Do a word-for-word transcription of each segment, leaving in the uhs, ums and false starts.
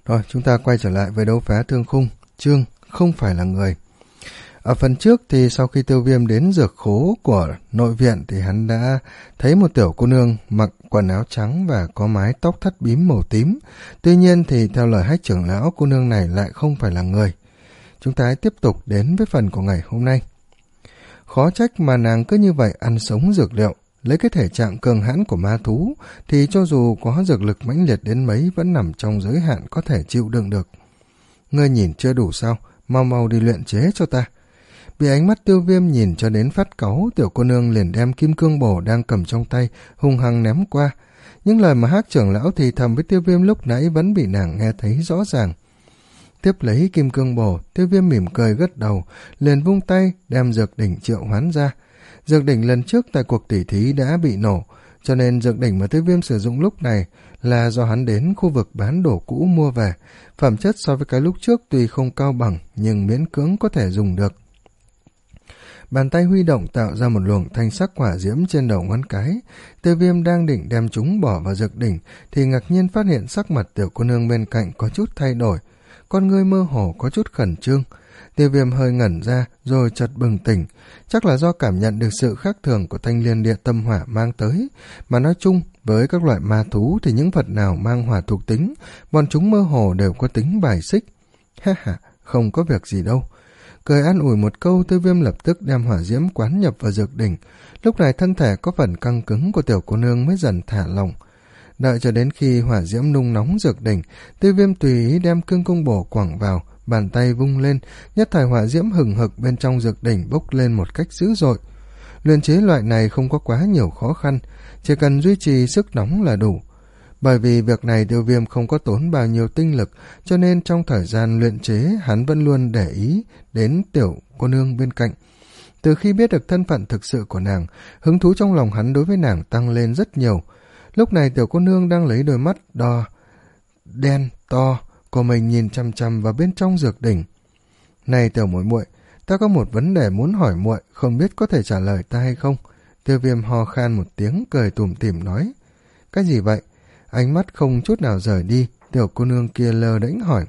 Rồi, chúng ta quay trở lại với đấu phá thương khung, chương không phải là người. Ở phần trước thì sau khi Tiêu Viêm đến dược khố của nội viện thì hắn đã thấy một tiểu cô nương mặc quần áo trắng và có mái tóc thắt bím màu tím. Tuy nhiên thì theo lời Hách trưởng lão, cô nương này lại không phải là người. Chúng ta hãy tiếp tục đến với phần của ngày hôm nay. Khó trách mà nàng cứ như vậy ăn sống dược liệu. Lấy cái thể trạng cường hãn của ma thú thì cho dù có dược lực mãnh liệt đến mấy vẫn nằm trong giới hạn có thể chịu đựng được. Ngươi nhìn chưa đủ sao, mau mau đi luyện chế cho ta. Bị ánh mắt Tiêu Viêm nhìn cho đến phát cáu, tiểu cô nương liền đem kim cương bổ đang cầm trong tay hung hăng ném qua. Những lời mà Hắc trưởng lão thì thầm với Tiêu Viêm lúc nãy vẫn bị nàng nghe thấy rõ ràng. Tiếp lấy kim cương bổ, Tiêu Viêm mỉm cười gật đầu, liền vung tay đem dược đỉnh triệu hoán ra. Dược đỉnh lần trước tại cuộc tỉ thí đã bị nổ, cho nên dược đỉnh mà Tiêu Viêm sử dụng lúc này là do hắn đến khu vực bán đồ cũ mua về. Phẩm chất so với cái lúc trước tuy không cao bằng nhưng miễn cưỡng có thể dùng được. Bàn tay huy động tạo ra một luồng thanh sắc hỏa diễm trên đầu ngón cái. Tiêu Viêm đang định đem chúng bỏ vào dược đỉnh thì ngạc nhiên phát hiện sắc mặt tiểu cô nương bên cạnh có chút thay đổi, con ngươi mơ hồ có chút khẩn trương. Tiêu Viêm hơi ngẩn ra rồi chợt bừng tỉnh, chắc là do cảm nhận được sự khác thường của thanh liên địa tâm hỏa mang tới. Mà nói chung, với các loại ma thú thì những vật nào mang hỏa thuộc tính, bọn chúng mơ hồ đều có tính bài xích. Ha ha, không có việc gì đâu. Cười an ủi một câu, Tiêu Viêm lập tức đem hỏa diễm quán nhập vào dược đỉnh. Lúc này thân thể có phần căng cứng của tiểu cô nương mới dần thả lỏng. Đợi cho đến khi hỏa diễm nung nóng dược đỉnh, Tiêu Viêm tùy ý đem cương cung bổ quẳng vào, bàn tay vung lên, nhất thời hỏa diễm hừng hực bên trong dược đỉnh bốc lên một cách dữ dội. Luyện chế loại này không có quá nhiều khó khăn, chỉ cần duy trì sức nóng là đủ. Bởi vì việc này Tiêu Viêm không có tốn bao nhiêu tinh lực, cho nên trong thời gian luyện chế hắn vẫn luôn để ý đến tiểu cô nương bên cạnh. Từ khi biết được thân phận thực sự của nàng, hứng thú trong lòng hắn đối với nàng tăng lên rất nhiều. Lúc này tiểu cô nương đang lấy đôi mắt đỏ, đen, to của mình nhìn chăm chăm vào bên trong dược đỉnh. Này tiểu muội muội, ta có một vấn đề muốn hỏi muội, không biết có thể trả lời ta hay không? Tiêu Viêm ho khan một tiếng, cười tủm tỉm nói. Cái gì vậy? Ánh mắt không chút nào rời đi, tiểu cô nương kia lơ đễnh hỏi.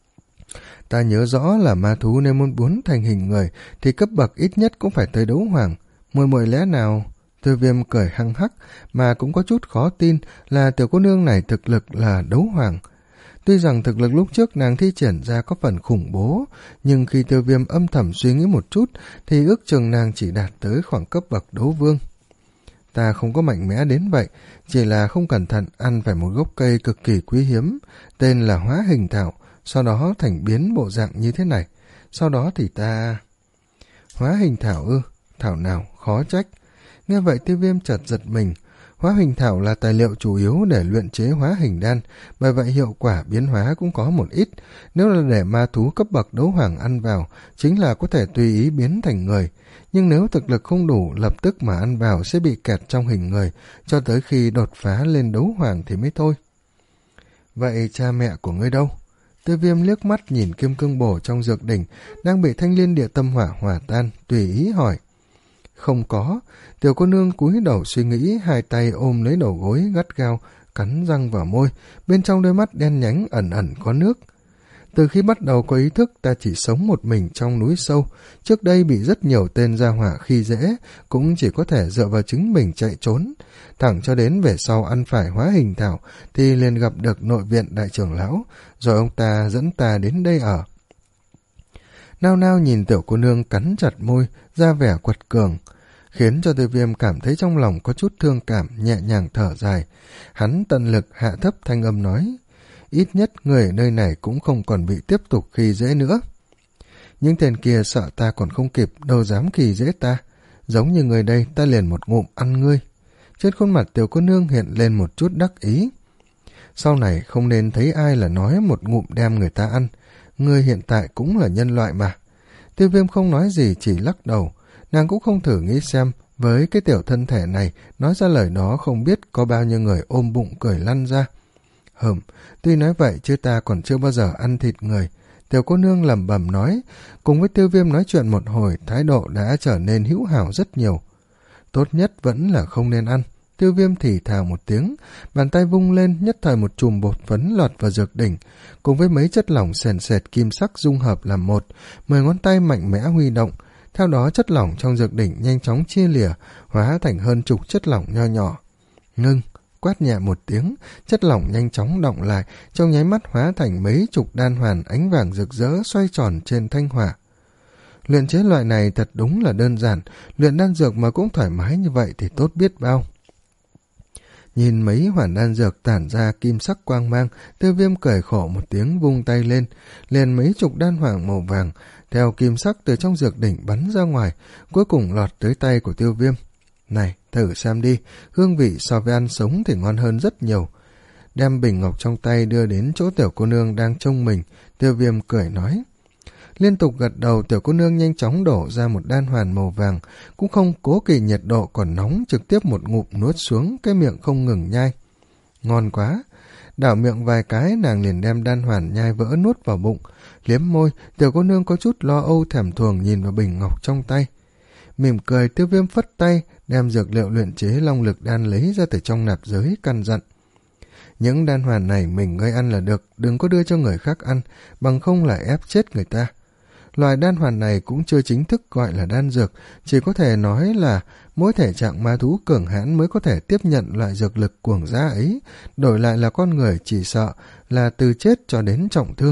Ta nhớ rõ là ma thú nếu muốn muốn thành hình người thì cấp bậc ít nhất cũng phải tới đấu hoàng. Muội muội lẽ nào? Tiêu Viêm cười hăng hắc, mà cũng có chút khó tin là tiểu cô nương này thực lực là đấu hoàng. Tuy rằng thực lực lúc trước nàng thi triển ra có phần khủng bố, nhưng khi Tiêu Viêm âm thầm suy nghĩ một chút thì ước chừng nàng chỉ đạt tới khoảng cấp bậc đấu vương. Ta không có mạnh mẽ đến vậy, chỉ là không cẩn thận ăn phải một gốc cây cực kỳ quý hiếm, tên là hóa hình thảo, sau đó thành biến bộ dạng như thế này. Sau đó thì ta... Hóa hình thảo ư? Thảo nào? Khó trách. Nghe vậy Tiêu Viêm chợt giật mình. Hóa hình thảo là tài liệu chủ yếu để luyện chế hóa hình đan, bởi vậy hiệu quả biến hóa cũng có một ít. Nếu là để ma thú cấp bậc đấu hoàng ăn vào, chính là có thể tùy ý biến thành người. Nhưng nếu thực lực không đủ, lập tức mà ăn vào sẽ bị kẹt trong hình người, cho tới khi đột phá lên đấu hoàng thì mới thôi. Vậy cha mẹ của ngươi đâu? Tiêu Viêm liếc mắt nhìn kim cương bổ trong dược đỉnh, đang bị thanh liên địa tâm hỏa hòa tan, tùy ý hỏi. Không có. Tiểu cô nương cúi đầu suy nghĩ, hai tay ôm lấy đầu gối gắt gao, cắn răng vào môi, bên trong đôi mắt đen nhánh ẩn ẩn có nước. Từ khi bắt đầu có ý thức, ta chỉ sống một mình trong núi sâu, trước đây bị rất nhiều tên gia hỏa khi dễ, cũng chỉ có thể dựa vào chính mình chạy trốn. Thẳng cho đến về sau ăn phải hóa hình thảo, thì liền gặp được nội viện đại trưởng lão, rồi ông ta dẫn ta đến đây ở. Nao nao nhìn tiểu cô nương cắn chặt môi, ra vẻ quật cường, khiến cho Tiêu Viêm cảm thấy trong lòng có chút thương cảm, nhẹ nhàng thở dài. Hắn tận lực hạ thấp thanh âm nói, ít nhất người ở nơi này cũng không còn bị tiếp tục khi dễ nữa. Những tên kia sợ ta còn không kịp, đâu dám khi dễ ta. Giống như người đây, ta liền một ngụm ăn ngươi. Trên khuôn mặt tiểu cô nương hiện lên một chút đắc ý. Sau này không nên thấy ai là nói một ngụm đem người ta ăn. Ngươi hiện tại cũng là nhân loại mà. Tiêu Viêm không nói gì, chỉ lắc đầu. Nàng cũng không thử nghĩ xem, với cái tiểu thân thể này, nói ra lời đó không biết có bao nhiêu người ôm bụng cười lăn ra. Hừm, tuy nói vậy chứ ta còn chưa bao giờ ăn thịt người. Tiểu cô nương lẩm bẩm nói, cùng với Tiêu Viêm nói chuyện một hồi, thái độ đã trở nên hữu hảo rất nhiều. Tốt nhất vẫn là không nên ăn. Tiêu Viêm thì thào một tiếng, bàn tay vung lên, nhất thời một chùm bột phấn lọt vào dược đỉnh, cùng với mấy chất lỏng sền sệt kim sắc dung hợp làm một, mười ngón tay mạnh mẽ huy động. Theo đó chất lỏng trong dược đỉnh nhanh chóng chia lìa, hóa thành hơn chục chất lỏng nho nhỏ. Ngưng, quát nhẹ một tiếng, chất lỏng nhanh chóng đọng lại, trong nháy mắt hóa thành mấy chục đan hoàn ánh vàng rực rỡ xoay tròn trên thanh hỏa. Luyện chế loại này thật đúng là đơn giản, luyện đan dược mà cũng thoải mái như vậy thì tốt biết bao. Nhìn mấy hoàn đan dược tản ra kim sắc quang mang, Tiêu Viêm cười khổ một tiếng vung tay lên, liền mấy chục đan hoàng màu vàng, theo kim sắc từ trong dược đỉnh bắn ra ngoài, cuối cùng lọt tới tay của Tiêu Viêm. Này, thử xem đi, hương vị so với ăn sống thì ngon hơn rất nhiều. Đem bình ngọc trong tay đưa đến chỗ tiểu cô nương đang trông mình, Tiêu Viêm cười nói. Liên tục gật đầu, tiểu cô nương nhanh chóng đổ ra một đan hoàn màu vàng, cũng không cố kỵ nhiệt độ còn nóng, trực tiếp một ngụm nuốt xuống, cái miệng không ngừng nhai. Ngon quá! Đảo miệng vài cái, nàng liền đem đan hoàn nhai vỡ nuốt vào bụng. Liếm môi, tiểu cô nương có chút lo âu thèm thuồng nhìn vào bình ngọc trong tay. Mỉm cười, Tiêu Viêm phất tay, đem dược liệu luyện chế long lực đan lấy ra từ trong nạp giới, căn dặn. Những đan hoàn này mình ngươi ăn là được, đừng có đưa cho người khác ăn, bằng không lại ép chết người ta. Loài đan hoàn này cũng chưa chính thức gọi là đan dược, chỉ có thể nói là mỗi thể trạng ma thú cường hãn mới có thể tiếp nhận loại dược lực cuồng giá ấy, đổi lại là con người chỉ sợ là từ chết cho đến trọng thương.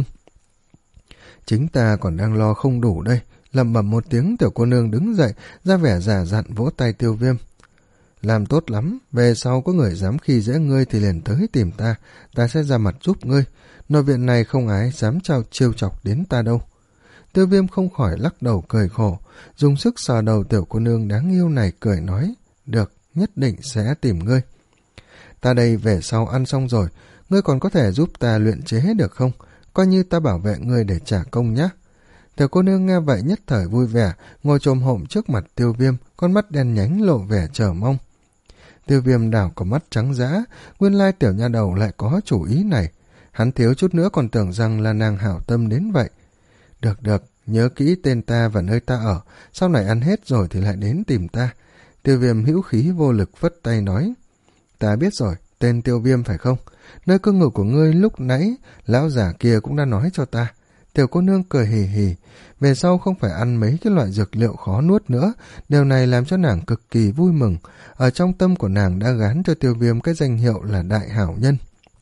Chính ta còn đang lo không đủ đây, lẩm bẩm một tiếng, tiểu cô nương đứng dậy, ra vẻ già dặn vỗ tay Tiêu Viêm. Làm tốt lắm, về sau có người dám khi dễ ngươi thì liền tới tìm ta, ta sẽ ra mặt giúp ngươi, nội viện này không ai dám trao trêu chọc đến ta đâu. Tiêu Viêm không khỏi lắc đầu cười khổ, dùng sức sờ đầu tiểu cô nương đáng yêu này cười nói, được, nhất định sẽ tìm ngươi. Ta đây về sau ăn xong rồi, ngươi còn có thể giúp ta luyện chế được không? Coi như ta bảo vệ ngươi để trả công nhé. Tiểu cô nương nghe vậy nhất thời vui vẻ, ngồi chồm hổm trước mặt Tiêu Viêm, con mắt đen nhánh lộ vẻ chờ mong. Tiêu Viêm đảo có mắt trắng dã, nguyên lai tiểu nha đầu lại có chủ ý này. Hắn thiếu chút nữa còn tưởng rằng là nàng hảo tâm đến vậy. Được được, nhớ kỹ tên ta và nơi ta ở, sau này ăn hết rồi thì lại đến tìm ta. Tiêu Viêm hữu khí vô lực phất tay nói. Ta biết rồi, tên Tiêu Viêm phải không? Nơi cư ngụ của ngươi lúc nãy, lão già kia cũng đã nói cho ta. Tiểu cô nương cười hì hì, về sau không phải ăn mấy cái loại dược liệu khó nuốt nữa, điều này làm cho nàng cực kỳ vui mừng. Ở trong tâm của nàng đã gán cho Tiêu Viêm cái danh hiệu là đại hảo nhân.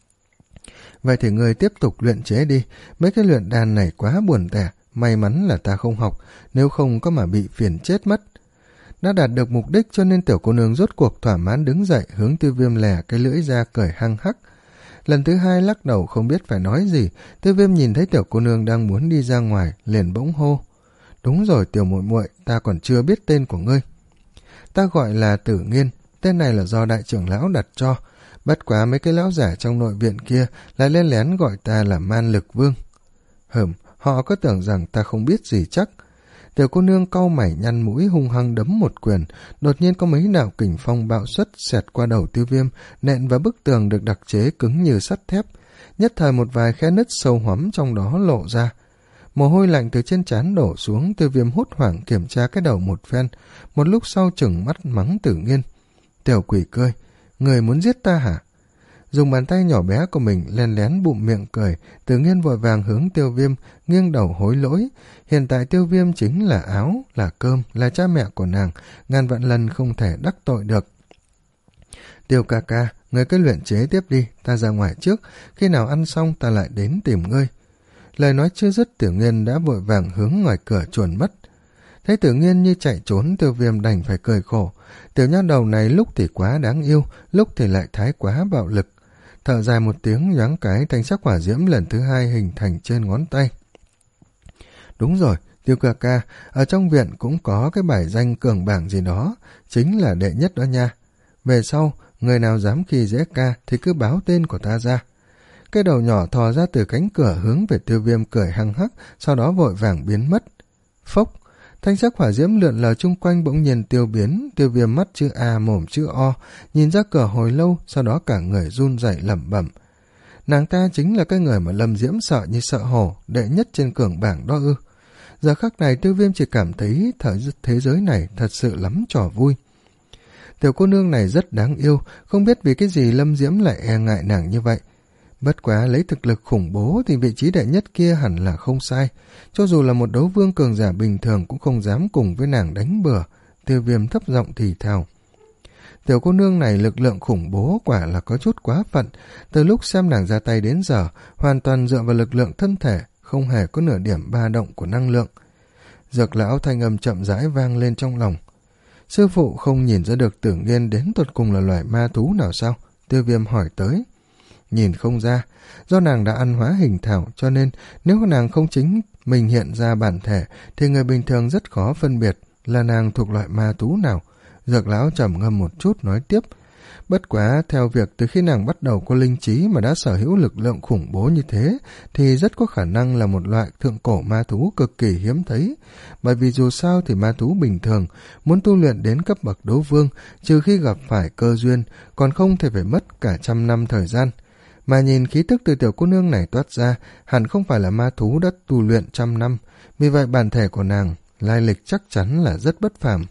Vậy thì người tiếp tục luyện chế đi, mấy cái luyện đan này quá buồn tẻ, may mắn là ta không học, nếu không có mà bị phiền chết mất. Đã đạt được mục đích cho nên tiểu cô nương rốt cuộc thỏa mãn đứng dậy, hướng Tiêu Viêm lè cái lưỡi ra cười hăng hắc. Lần thứ hai lắc đầu không biết phải nói gì, Tiêu Viêm nhìn thấy tiểu cô nương đang muốn đi ra ngoài, liền bỗng hô. Đúng rồi tiểu muội muội, ta còn chưa biết tên của ngươi. Ta gọi là Tử Nghiên, tên này là do đại trưởng lão đặt cho. Bất quá mấy cái lão giả trong nội viện kia lại lên lén gọi ta là Man Lực Vương. Hừm, họ có tưởng rằng ta không biết gì chắc. Tiểu cô nương cau mày nhăn mũi hung hăng đấm một quyền, đột nhiên có mấy đạo kình phong bạo xuất xẹt qua đầu Tiêu Viêm, nện vào bức tường được đặc chế cứng như sắt thép. Nhất thời một vài khe nứt sâu hoắm trong đó lộ ra. Mồ hôi lạnh từ trên trán đổ xuống, Tiêu Viêm hốt hoảng kiểm tra cái đầu một phen, một lúc sau chừng mắt mắng Tử Nghiên. Tiểu quỷ cười, người muốn giết ta hả? Dùng bàn tay nhỏ bé của mình len lén bụng miệng cười, Tử Nghiên vội vàng hướng Tiêu Viêm, nghiêng đầu hối lỗi. Hiện tại Tiêu Viêm chính là áo, là cơm, là cha mẹ của nàng, ngàn vạn lần không thể đắc tội được. Tiêu ca ca, người cứ luyện chế tiếp đi, ta ra ngoài trước, khi nào ăn xong ta lại đến tìm ngươi. Lời nói chưa dứt, Tiểu Nghiên đã vội vàng hướng ngoài cửa chuồn mất. Thấy Tử Nghiên như chạy trốn, Tiêu Viêm đành phải cười khổ. Tiểu nha đầu này lúc thì quá đáng yêu, lúc thì lại thái quá bạo lực. Thở dài một tiếng, nhoáng cái thanh sắc hỏa diễm lần thứ hai hình thành trên ngón tay. Đúng rồi, Tiêu ca ca, ở trong viện cũng có cái bài danh cường bảng gì đó, chính là đệ nhất đó nha. Về sau, người nào dám khi dễ ca thì cứ báo tên của ta ra. Cái đầu nhỏ thò ra từ cánh cửa hướng về Tiêu Viêm cười hăng hắc, sau đó vội vàng biến mất. Phốc! Thanh sắc hỏa diễm lượn lờ chung quanh bỗng nhiên tiêu biến, Tiêu Viêm mắt chữ A mồm chữ O, nhìn ra cửa hồi lâu, sau đó cả người run rẩy lẩm bẩm. Nàng ta chính là cái người mà Lâm Diễm sợ như sợ hổ, đệ nhất trên cường bảng đó ư. Giờ khắc này Tiêu Viêm chỉ cảm thấy thế giới này thật sự lắm trò vui. Tiểu cô nương này rất đáng yêu, không biết vì cái gì Lâm Diễm lại e ngại nàng như vậy. Bất quá lấy thực lực khủng bố thì vị trí đệ nhất kia hẳn là không sai. Cho dù là một đấu vương cường giả bình thường cũng không dám cùng với nàng đánh bừa. Tiêu Viêm thấp giọng thì thào. Tiểu cô nương này lực lượng khủng bố quả là có chút quá phận. Từ lúc xem nàng ra tay đến giờ, hoàn toàn dựa vào lực lượng thân thể, không hề có nửa điểm ba động của năng lượng. Dược lão thanh âm chậm rãi vang lên trong lòng. Sư phụ không nhìn ra được Tử Nghiên đến tột cùng là loài ma thú nào sao? Tiêu Viêm hỏi tới. Nhìn không ra, do nàng đã ăn hóa hình thảo, cho nên nếu nàng không chính mình hiện ra bản thể thì người bình thường rất khó phân biệt là nàng thuộc loại ma thú nào. Dược lão trầm ngâm một chút nói tiếp. Bất quá theo việc từ khi nàng bắt đầu có linh trí mà đã sở hữu lực lượng khủng bố như thế thì rất có khả năng là một loại thượng cổ ma thú cực kỳ hiếm thấy. Bởi vì dù sao thì ma thú bình thường muốn tu luyện đến cấp bậc đấu vương trừ khi gặp phải cơ duyên, còn không thể phải mất cả trăm năm thời gian. Mà nhìn khí tức từ tiểu cô nương này toát ra hẳn không phải là ma thú đã tu luyện trăm năm, vì vậy bản thể của nàng lai lịch chắc chắn là rất bất phàm.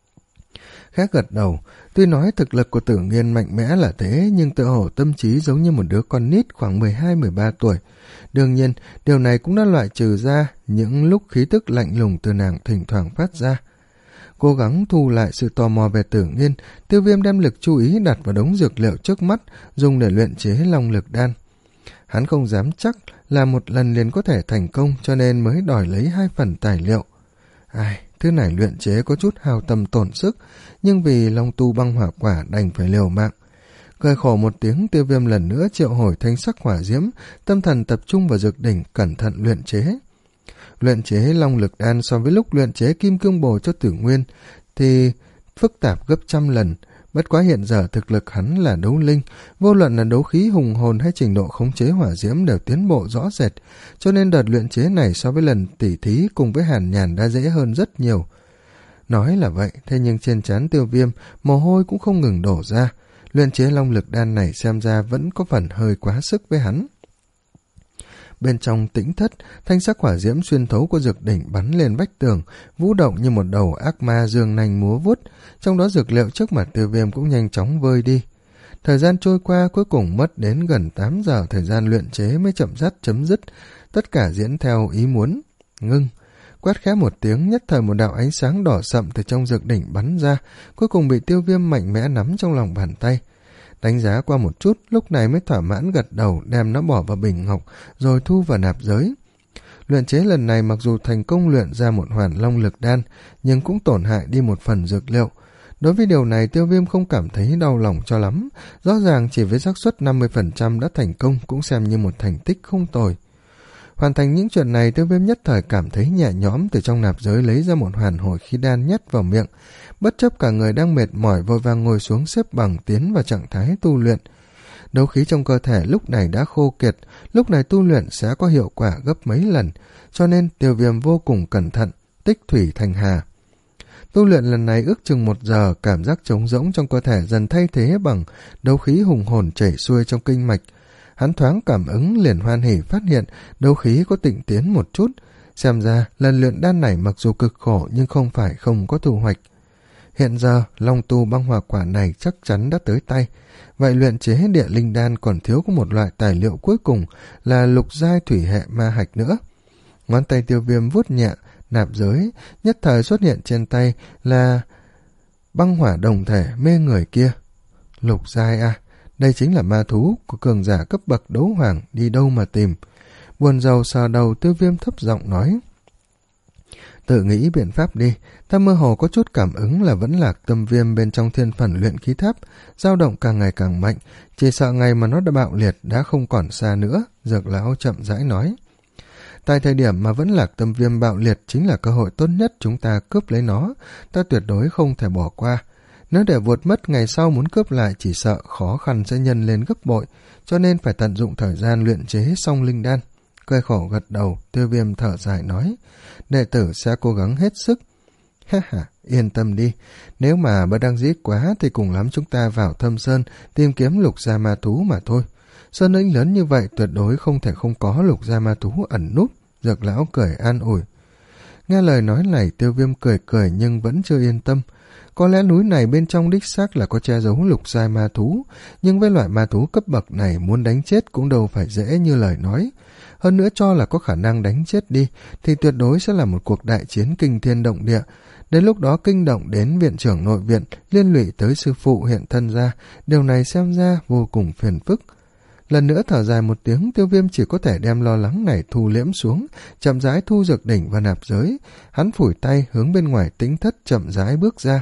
Khác gật đầu, tuy nói thực lực của Tử Nghiên mạnh mẽ là thế, nhưng tự hổ tâm trí giống như một đứa con nít khoảng mười hai mười ba tuổi. Đương nhiên, điều này cũng đã loại trừ ra những lúc khí tức lạnh lùng từ nàng thỉnh thoảng phát ra. Cố gắng thu lại sự tò mò về Tử Nghiên, Tiêu Viêm đem lực chú ý đặt vào đống dược liệu trước mắt, dùng để luyện chế long lực đan. Hắn không dám chắc là một lần liền có thể thành công, cho nên mới đòi lấy hai phần tài liệu. Ai... Thứ này luyện chế có chút hao tâm tổn sức, nhưng vì long tu băng hỏa quả đành phải liều mạng. Cười khổ một tiếng, Tiêu Viêm lần nữa triệu hồi thanh sắc hỏa diễm, tâm thần tập trung vào dược đỉnh cẩn thận luyện chế. Luyện chế long lực đan so với lúc luyện chế kim cương bồ cho Tử Nguyên thì phức tạp gấp trăm lần. Bất quá hiện giờ thực lực hắn là đấu linh, vô luận là đấu khí hùng hồn hay trình độ khống chế hỏa diễm đều tiến bộ rõ rệt, cho nên đợt luyện chế này so với lần tỉ thí cùng với Hàn Nhàn đã dễ hơn rất nhiều. Nói là vậy, thế nhưng trên trán Tiêu Viêm, mồ hôi cũng không ngừng đổ ra. Luyện chế long lực đan này xem ra vẫn có phần hơi quá sức với hắn. Bên trong tĩnh thất, thanh sắc hỏa diễm xuyên thấu của dược đỉnh bắn lên vách tường, vũ động như một đầu ác ma dương nanh múa vuốt, trong đó dược liệu trước mặt Tiêu Viêm cũng nhanh chóng vơi đi. Thời gian trôi qua cuối cùng mất đến gần tám giờ, thời gian luyện chế mới chậm rãi chấm dứt, tất cả diễn theo ý muốn. Ngưng, quát khẽ một tiếng, nhất thời một đạo ánh sáng đỏ sậm từ trong dược đỉnh bắn ra, cuối cùng bị Tiêu Viêm mạnh mẽ nắm trong lòng bàn tay. Đánh giá qua một chút, lúc này mới thỏa mãn gật đầu, đem nó bỏ vào bình ngọc, rồi thu vào nạp giới. Luyện chế lần này mặc dù thành công luyện ra một hoàn long lực đan, nhưng cũng tổn hại đi một phần dược liệu. Đối với điều này Tiêu Viêm không cảm thấy đau lòng cho lắm, rõ ràng chỉ với xác suất năm mươi phần trăm đã thành công cũng xem như một thành tích không tồi. Hoàn thành những chuyện này, Tiêu Viêm nhất thời cảm thấy nhẹ nhõm, từ trong nạp giới lấy ra một hoàn hồi khí đan nhét vào miệng, bất chấp cả người đang mệt mỏi vội vàng ngồi xuống xếp bằng tiến vào trạng thái tu luyện. Đấu khí trong cơ thể lúc này đã khô kiệt, lúc này tu luyện sẽ có hiệu quả gấp mấy lần, cho nên Tiêu Viêm vô cùng cẩn thận, tích thủy thành hà. Tu luyện lần này ước chừng một giờ, cảm giác trống rỗng trong cơ thể dần thay thế bằng đấu khí hùng hồn chảy xuôi trong kinh mạch. Hắn thoáng cảm ứng liền hoan hỉ phát hiện đấu khí có tịnh tiến một chút, xem ra lần luyện đan này mặc dù cực khổ nhưng không phải không có thu hoạch. Hiện giờ long tu băng hỏa quả này chắc chắn đã tới tay, vậy luyện chế địa linh đan còn thiếu có một loại tài liệu cuối cùng là lục giai thủy hệ ma hạch nữa. Ngón tay Tiêu Viêm vuốt nhẹ nạp giới, nhất thời xuất hiện trên tay là băng hỏa đồng thể mê người kia. Lục giai à, đây chính là ma thú của cường giả cấp bậc đấu hoàng, đi đâu mà tìm. Buồn rầu sờ đầu, Tiêu Viêm thấp giọng nói. Tự nghĩ biện pháp đi, ta mơ hồ có chút cảm ứng là vẫn lạc tâm viêm bên trong thiên phần luyện khí tháp, dao động càng ngày càng mạnh, chỉ sợ ngày mà nó đã bạo liệt đã không còn xa nữa, Dược lão chậm rãi nói. Tại thời điểm mà vẫn lạc tâm viêm bạo liệt chính là cơ hội tốt nhất chúng ta cướp lấy nó, ta tuyệt đối không thể bỏ qua. Nếu để vụt mất ngày sau muốn cướp lại chỉ sợ khó khăn sẽ nhân lên gấp bội, cho nên phải tận dụng thời gian luyện chế xong linh đan. Cười khổ gật đầu, Tiêu Viêm thở dài nói, đệ tử sẽ cố gắng hết sức. Ha ha, yên tâm đi, nếu mà bất đắc dĩ quá thì cùng lắm chúng ta vào thâm sơn tìm kiếm lục gia ma thú mà thôi. Sơn lĩnh lớn như vậy tuyệt đối không thể không có lục gia ma thú ẩn núp, Dược lão cười an ủi. Nghe lời nói này, Tiêu Viêm cười cười nhưng vẫn chưa yên tâm. Có lẽ núi này bên trong đích xác là có che giấu lục giai ma thú, nhưng với loại ma thú cấp bậc này muốn đánh chết cũng đâu phải dễ như lời nói. Hơn nữa cho là có khả năng đánh chết đi, thì tuyệt đối sẽ là một cuộc đại chiến kinh thiên động địa. Đến lúc đó kinh động đến viện trưởng nội viện, liên lụy tới sư phụ hiện thân ra, điều này xem ra vô cùng phiền phức. Lần nữa thở dài một tiếng, Tiêu Viêm chỉ có thể đem lo lắng này thu liễm xuống, chậm rãi thu dược đỉnh và nạp giới. Hắn phủi tay hướng bên ngoài tĩnh thất chậm rãi bước ra.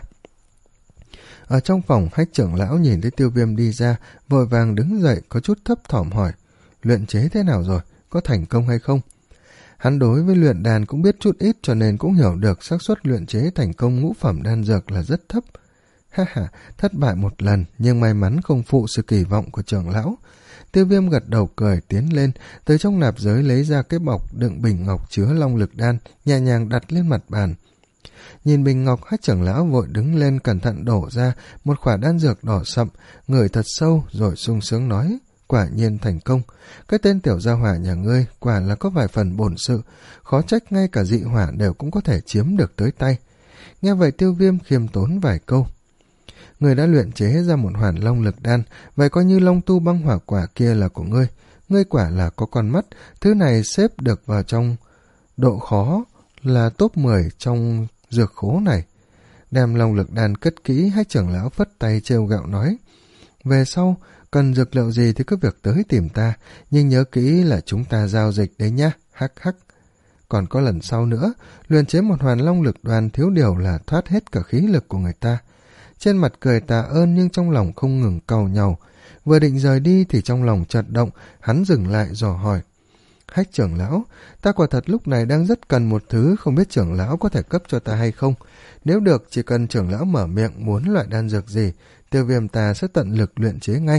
Ở trong phòng, Hách trưởng lão nhìn thấy Tiêu Viêm đi ra, vội vàng đứng dậy có chút thấp thỏm hỏi, luyện chế thế nào rồi, có thành công hay không? Hắn đối với luyện đàn cũng biết chút ít, cho nên cũng hiểu được xác suất luyện chế thành công ngũ phẩm đan dược là rất thấp. Ha ha, thất bại một lần, nhưng may mắn không phụ sự kỳ vọng của trưởng lão. Tiêu Viêm gật đầu cười tiến lên, từ trong nạp giới lấy ra cái bọc đựng bình ngọc chứa long lực đan, nhẹ nhàng đặt lên mặt bàn. Nhìn bình ngọc, Hách trưởng lão vội đứng lên cẩn thận đổ ra một quả đan dược đỏ sậm, ngửi thật sâu rồi sung sướng nói, quả nhiên thành công. Cái tên tiểu gia hỏa nhà ngươi quả là có vài phần bổn sự, khó trách ngay cả dị hỏa đều cũng có thể chiếm được tới tay. Nghe vậy Tiêu Viêm khiêm tốn vài câu. Ngươi đã luyện chế ra một hoàn long lực đan, vậy coi như long tu băng hỏa quả kia là của ngươi. Ngươi quả là có con mắt, thứ này xếp được vào trong độ khó là top mười trong dược khố này. Đem long lực đan cất kỹ, Hách trưởng lão phất tay trêu gạo nói, về sau cần dược liệu gì thì cứ việc tới tìm ta, nhưng nhớ kỹ là chúng ta giao dịch đấy nhá, hắc hắc. Còn có lần sau nữa, luyện chế một hoàn long lực đoàn thiếu điều là thoát hết cả khí lực của người ta. Trên mặt cười tạ ơn nhưng trong lòng không ngừng cau nhàu. Vừa định rời đi thì trong lòng chợt động, hắn dừng lại dò hỏi, Hách trưởng lão, ta quả thật lúc này đang rất cần một thứ, không biết trưởng lão có thể cấp cho ta hay không. Nếu được, chỉ cần trưởng lão mở miệng muốn loại đan dược gì, Tiêu Viêm ta sẽ tận lực luyện chế ngay.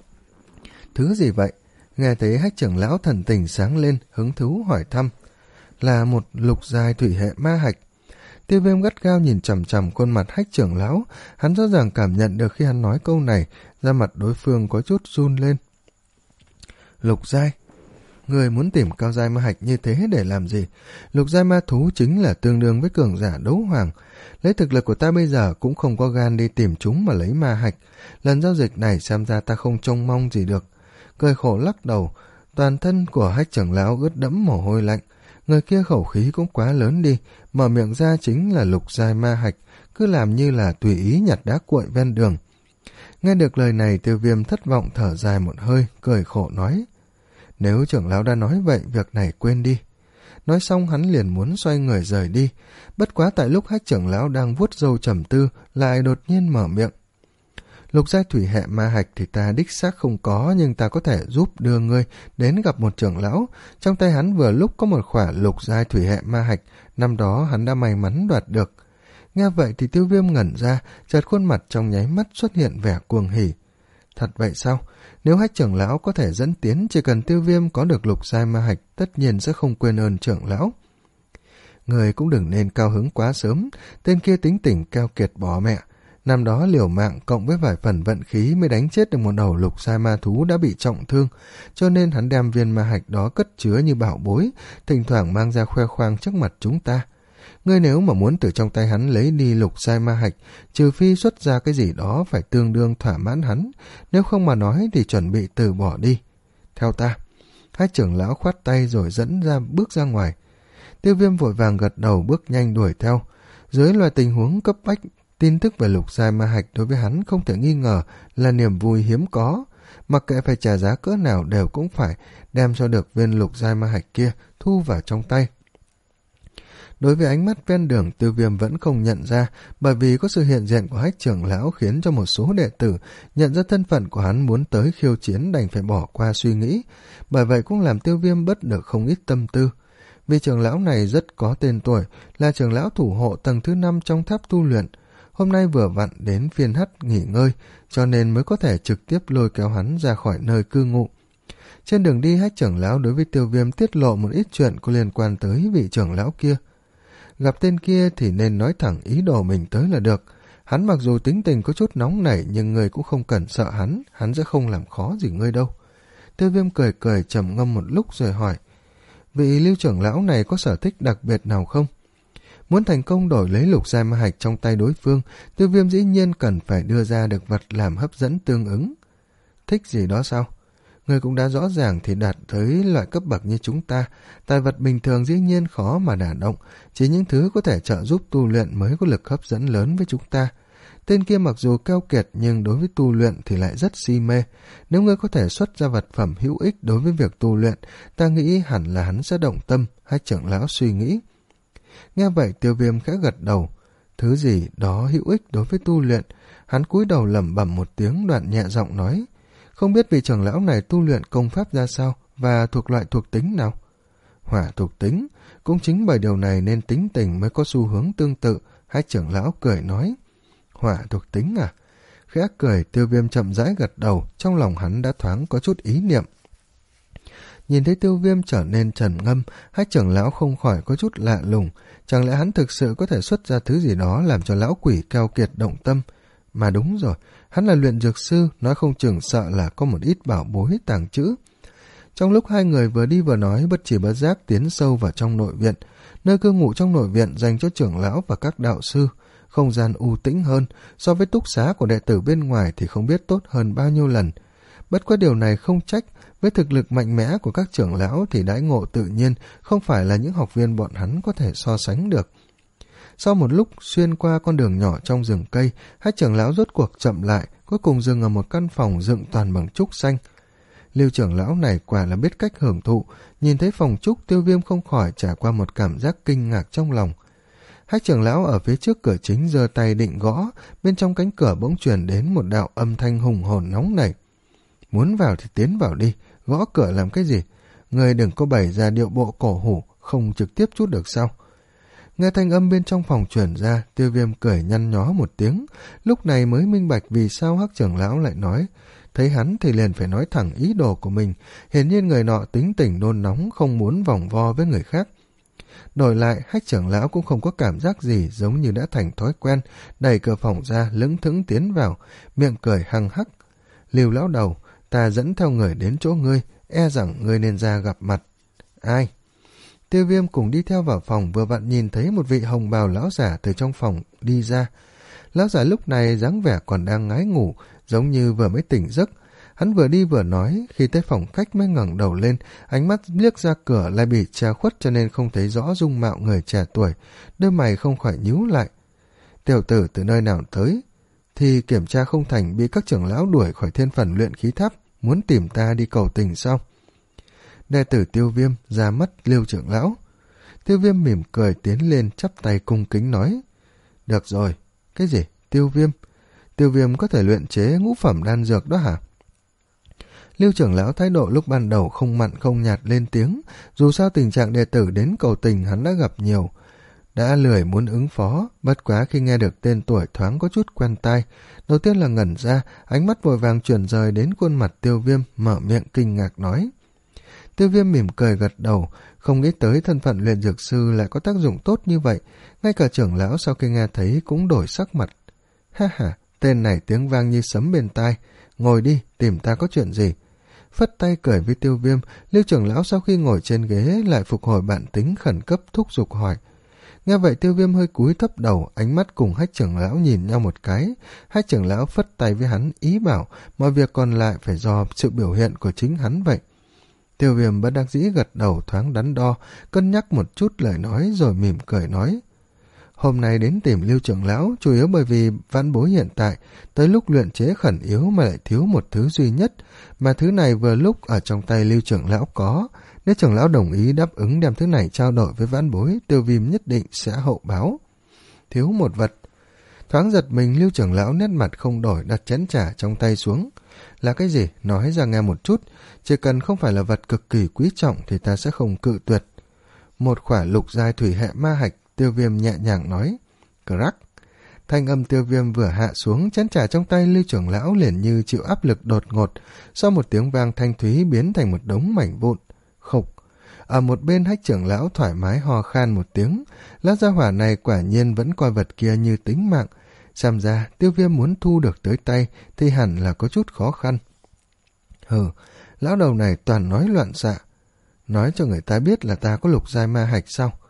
Thứ gì vậy? Nghe thấy Hách trưởng lão thần tình sáng lên, hứng thú hỏi thăm. Là một lục giai thủy hệ ma hạch. Tiêu Viêm gắt gao nhìn chằm chằm khuôn mặt Hách trưởng lão, hắn rõ ràng cảm nhận được khi hắn nói câu này, da mặt đối phương có chút run lên. Lục giai? Người muốn tìm cao giai ma hạch như thế để làm gì? Lục giai ma thú chính là tương đương với cường giả đấu hoàng. Lấy thực lực của ta bây giờ cũng không có gan đi tìm chúng mà lấy ma hạch. Lần giao dịch này xem ra ta không trông mong gì được. Cười khổ lắc đầu, toàn thân của Hách trưởng lão ướt đẫm mồ hôi lạnh. Người kia khẩu khí cũng quá lớn đi, mở miệng ra chính là lục giai ma hạch, cứ làm như là tùy ý nhặt đá cuội ven đường. Nghe được lời này, Tiêu Viêm thất vọng thở dài một hơi, cười khổ nói, nếu trưởng lão đã nói vậy, việc này quên đi. Nói xong hắn liền muốn xoay người rời đi, bất quá tại lúc Hách trưởng lão đang vuốt râu trầm tư, lại đột nhiên mở miệng. Lục giai thủy hệ ma hạch thì ta đích xác không có, nhưng ta có thể giúp đưa ngươi đến gặp một trưởng lão. Trong tay hắn vừa lúc có một khỏa lục giai thủy hệ ma hạch, năm đó hắn đã may mắn đoạt được. Nghe vậy thì Tiêu Viêm ngẩn ra, chợt khuôn mặt trong nháy mắt xuất hiện vẻ cuồng hỉ. Thật vậy sao? Nếu Hách trưởng lão có thể dẫn tiến, chỉ cần Tiêu Viêm có được lục giai ma hạch, tất nhiên sẽ không quên ơn trưởng lão. Người cũng đừng nên cao hứng quá sớm, tên kia tính tình keo kiệt bỏ mẹ. Năm đó liều mạng cộng với vài phần vận khí mới đánh chết được một đầu lục giai ma thú đã bị trọng thương, cho nên hắn đem viên ma hạch đó cất chứa như bảo bối, thỉnh thoảng mang ra khoe khoang trước mặt chúng ta. Ngươi nếu mà muốn từ trong tay hắn lấy đi lục giai ma hạch, trừ phi xuất ra cái gì đó phải tương đương thỏa mãn hắn, nếu không mà nói thì chuẩn bị từ bỏ đi. Theo ta. Hai trưởng lão khoát tay rồi dẫn ra bước ra ngoài. Tiêu Viêm vội vàng gật đầu bước nhanh đuổi theo. Dưới loại tình huống cấp bách, tin tức về lục giai ma hạch đối với hắn không thể nghi ngờ là niềm vui hiếm có. Mặc kệ phải trả giá cỡ nào đều cũng phải đem cho được viên lục giai ma hạch kia thu vào trong tay. Đối với ánh mắt ven đường, Tiêu Viêm vẫn không nhận ra, bởi vì có sự hiện diện của Hách trưởng lão khiến cho một số đệ tử nhận ra thân phận của hắn muốn tới khiêu chiến đành phải bỏ qua suy nghĩ, bởi vậy cũng làm Tiêu Viêm bất được không ít tâm tư. Vì trưởng lão này rất có tên tuổi, là trưởng lão thủ hộ tầng thứ năm trong tháp tu luyện. Hôm nay vừa vặn đến phiên hắn nghỉ ngơi, cho nên mới có thể trực tiếp lôi kéo hắn ra khỏi nơi cư ngụ. Trên đường đi, Hách trưởng lão đối với Tiêu Viêm tiết lộ một ít chuyện có liên quan tới vị trưởng lão kia. Gặp tên kia thì nên nói thẳng ý đồ mình tới là được. Hắn mặc dù tính tình có chút nóng nảy, nhưng ngươi cũng không cần sợ hắn, hắn sẽ không làm khó gì ngươi đâu. Tiêu Viêm cười cười trầm ngâm một lúc rồi hỏi, vị Lưu trưởng lão này có sở thích đặc biệt nào không? Muốn thành công đổi lấy lục giai ma hạch trong tay đối phương, Tiêu Viêm dĩ nhiên cần phải đưa ra được vật làm hấp dẫn tương ứng. Thích gì đó sao? Người cũng đã rõ ràng thì đạt tới loại cấp bậc như chúng ta, tài vật bình thường dĩ nhiên khó mà đả động, chỉ những thứ có thể trợ giúp tu luyện mới có lực hấp dẫn lớn với chúng ta. Tên kia mặc dù keo kiệt nhưng đối với tu luyện thì lại rất si mê. Nếu ngươi có thể xuất ra vật phẩm hữu ích đối với việc tu luyện, ta nghĩ hẳn là hắn sẽ động tâm, Hách trưởng lão suy nghĩ. Nghe vậy Tiêu Viêm khẽ gật đầu. Thứ gì đó hữu ích đối với tu luyện? Hắn cúi đầu lẩm bẩm một tiếng, đoạn nhẹ giọng nói. Không biết vị trưởng lão này tu luyện công pháp ra sao và thuộc loại thuộc tính nào? Hỏa thuộc tính, cũng chính bởi điều này nên tính tình mới có xu hướng tương tự, Hách trưởng lão cười nói. Hỏa thuộc tính à? Khẽ cười, Tiêu Viêm chậm rãi gật đầu, trong lòng hắn đã thoáng có chút ý niệm. Nhìn thấy Tiêu Viêm trở nên trầm ngâm, Hách trưởng lão không khỏi có chút lạ lùng, chẳng lẽ hắn thực sự có thể xuất ra thứ gì đó làm cho lão quỷ keo kiệt động tâm? Mà đúng rồi, hắn là luyện dược sư, nói không chừng sợ là có một ít bảo bối tàng trữ. Trong lúc hai người vừa đi vừa nói, bất chỉ bất giác tiến sâu vào trong nội viện, nơi cư ngụ trong nội viện dành cho trưởng lão và các đạo sư. Không gian u tĩnh hơn, so với túc xá của đệ tử bên ngoài thì không biết tốt hơn bao nhiêu lần. Bất quá điều này không trách, với thực lực mạnh mẽ của các trưởng lão thì đãi ngộ tự nhiên không phải là những học viên bọn hắn có thể so sánh được. Sau một lúc xuyên qua con đường nhỏ trong rừng cây, hai trưởng lão rốt cuộc chậm lại, cuối cùng dừng ở một căn phòng dựng toàn bằng trúc xanh. Lưu trưởng lão này quả là biết cách hưởng thụ, nhìn thấy phòng trúc Tiêu Viêm không khỏi trải qua một cảm giác kinh ngạc trong lòng. Hách trưởng lão ở phía trước cửa chính giơ tay định gõ, bên trong cánh cửa bỗng truyền đến một đạo âm thanh hùng hồn nóng nảy. Muốn vào thì tiến vào đi, gõ cửa làm cái gì? Người đừng có bày ra điệu bộ cổ hủ, không trực tiếp chút được sao? Nghe thanh âm bên trong phòng truyền ra, Tiêu Viêm cười nhăn nhó một tiếng, lúc này mới minh bạch vì sao Hách trưởng lão lại nói. Thấy hắn thì liền phải nói thẳng ý đồ của mình, hiển nhiên người nọ tính tình nôn nóng, không muốn vòng vo với người khác. Đổi lại, Hách trưởng lão cũng không có cảm giác gì, giống như đã thành thói quen, đẩy cửa phòng ra, lững thững tiến vào, miệng cười hăng hắc. Lưu lão đầu, ta dẫn theo người đến chỗ ngươi, e rằng ngươi nên ra gặp mặt. Ai? Tiêu Viêm cùng đi theo vào phòng, vừa vặn nhìn thấy một vị hồng bào lão giả từ trong phòng đi ra. Lão giả lúc này dáng vẻ còn đang ngái ngủ, giống như vừa mới tỉnh giấc. Hắn vừa đi vừa nói, khi tới phòng khách mới ngẩng đầu lên, ánh mắt liếc ra cửa lại bị che khuất cho nên không thấy rõ dung mạo người trẻ tuổi, đôi mày không khỏi nhíu lại. Tiểu tử từ nơi nào tới? Thì kiểm tra không thành bị các trưởng lão đuổi khỏi thiên phần luyện khí tháp, muốn tìm ta đi cầu tình sao? Đệ tử Tiêu Viêm ra mắt Lưu trưởng lão. Tiêu Viêm mỉm cười tiến lên chắp tay cung kính nói. Được rồi. Cái gì? Tiêu Viêm? Tiêu Viêm có thể luyện chế ngũ phẩm đan dược đó hả? Lưu trưởng lão thái độ lúc ban đầu không mặn không nhạt lên tiếng, dù sao tình trạng đệ tử đến cầu tình hắn đã gặp nhiều. Đã lười muốn ứng phó, bất quá khi nghe được tên tuổi thoáng có chút quen tai. Đầu tiên là ngẩn ra, ánh mắt vội vàng chuyển rời đến khuôn mặt Tiêu Viêm, mở miệng kinh ngạc nói. Tiêu Viêm mỉm cười gật đầu, không nghĩ tới thân phận luyện dược sư lại có tác dụng tốt như vậy. Ngay cả trưởng lão sau khi nghe thấy cũng đổi sắc mặt. Ha ha, tên này tiếng vang như sấm bên tai. Ngồi đi, tìm ta có chuyện gì? Phất tay cười với Tiêu Viêm, Lưu trưởng lão sau khi ngồi trên ghế lại phục hồi bản tính khẩn cấp thúc giục hỏi. Nghe vậy Tiêu Viêm hơi cúi thấp đầu, ánh mắt cùng Hách trưởng lão nhìn nhau một cái. Hách trưởng lão phất tay với hắn, ý bảo mọi việc còn lại phải do sự biểu hiện của chính hắn vậy. Tiêu Viêm bất đắc dĩ gật đầu thoáng đắn đo, cân nhắc một chút lời nói rồi mỉm cười nói. Hôm nay đến tìm Lưu trưởng lão chủ yếu bởi vì vãn bối hiện tại tới lúc luyện chế khẩn yếu mà lại thiếu một thứ duy nhất, mà thứ này vừa lúc ở trong tay Lưu trưởng lão có. Nếu trưởng lão đồng ý đáp ứng đem thứ này trao đổi với vãn bối, Tiêu Viêm nhất định sẽ hậu báo. Thiếu một vật. Thoáng giật mình, Lưu trưởng lão nét mặt không đổi, đặt chén trà trong tay xuống. Là cái gì? Nói ra nghe một chút. Chỉ cần không phải là vật cực kỳ quý trọng thì ta sẽ không cự tuyệt. Một khỏa lục giai thủy hệ ma hạch, Tiêu Viêm nhẹ nhàng nói. Crack. Thanh âm Tiêu Viêm vừa hạ xuống, chén trà trong tay Lưu trưởng lão liền như chịu áp lực đột ngột, sau một tiếng vang thanh thúy biến thành một đống mảnh vụn. Khục. Ở một bên Hách trưởng lão thoải mái ho khan một tiếng. Lão gia hỏa này quả nhiên vẫn coi vật kia như tính mạng. Xem ra Tiêu Viêm muốn thu được tới tay thì hẳn là có chút khó khăn. Hừ, lão đầu này toàn nói loạn xạ. Nói cho người ta biết là ta có lục giai ma hạch sao?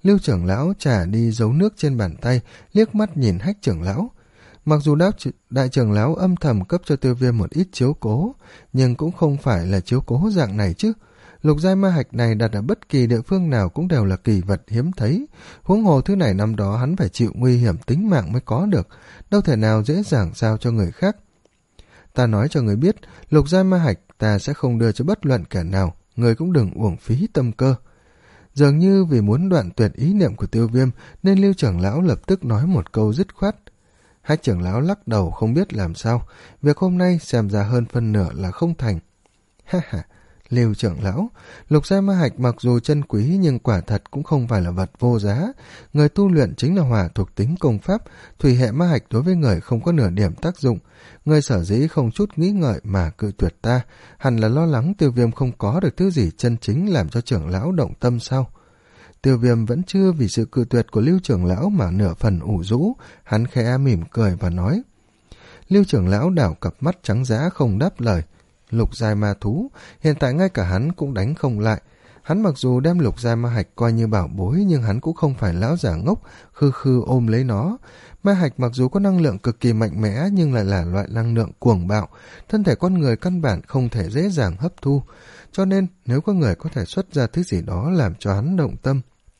Lưu trưởng lão trả đi dấu nước trên bàn tay, liếc mắt nhìn Hách trưởng lão. Mặc dù đáp đại trưởng lão âm thầm cấp cho Tiêu Viêm một ít chiếu cố, nhưng cũng không phải là chiếu cố dạng này chứ. Lục giai ma hạch này đặt ở bất kỳ địa phương nào cũng đều là kỳ vật hiếm thấy, huống hồ thứ này năm đó hắn phải chịu nguy hiểm tính mạng mới có được, đâu thể nào dễ dàng giao cho người khác. Ta nói cho người biết, lục giai ma hạch ta sẽ không đưa cho bất luận kẻ nào, người cũng đừng uổng phí tâm cơ. Dường như vì muốn đoạn tuyệt ý niệm của Tiêu Viêm nên Lưu trưởng lão lập tức nói một câu dứt khoát. Hách trưởng lão lắc đầu không biết làm sao, việc hôm nay xem ra hơn phân nửa là không thành. Ha ha, Lưu trưởng lão, lục giai ma hạch mặc dù chân quý nhưng quả thật cũng không phải là vật vô giá. Người tu luyện chính là hỏa thuộc tính công pháp, thủy hệ ma hạch đối với người không có nửa điểm tác dụng. Người sở dĩ không chút nghĩ ngợi mà cự tuyệt ta, hẳn là lo lắng Tiêu Viêm không có được thứ gì chân chính làm cho trưởng lão động tâm sao? Tiêu Viêm vẫn chưa vì sự cự tuyệt của Lưu trưởng lão mà nửa phần ủ rũ, hắn khẽ mỉm cười và nói. Lưu trưởng lão đảo cặp mắt trắng dã không đáp lời. Lục giai ma thú, hiện tại ngay cả hắn cũng đánh không lại. Hắn mặc dù đem lục giai ma hạch coi như bảo bối, nhưng hắn cũng không phải lão giả ngốc, khư khư ôm lấy nó. Ma hạch mặc dù có năng lượng cực kỳ mạnh mẽ nhưng lại là loại năng lượng cuồng bạo, thân thể con người căn bản không thể dễ dàng hấp thu. Cho nên nếu có người có thể xuất ra thứ gì đó làm cho hắn động tâm,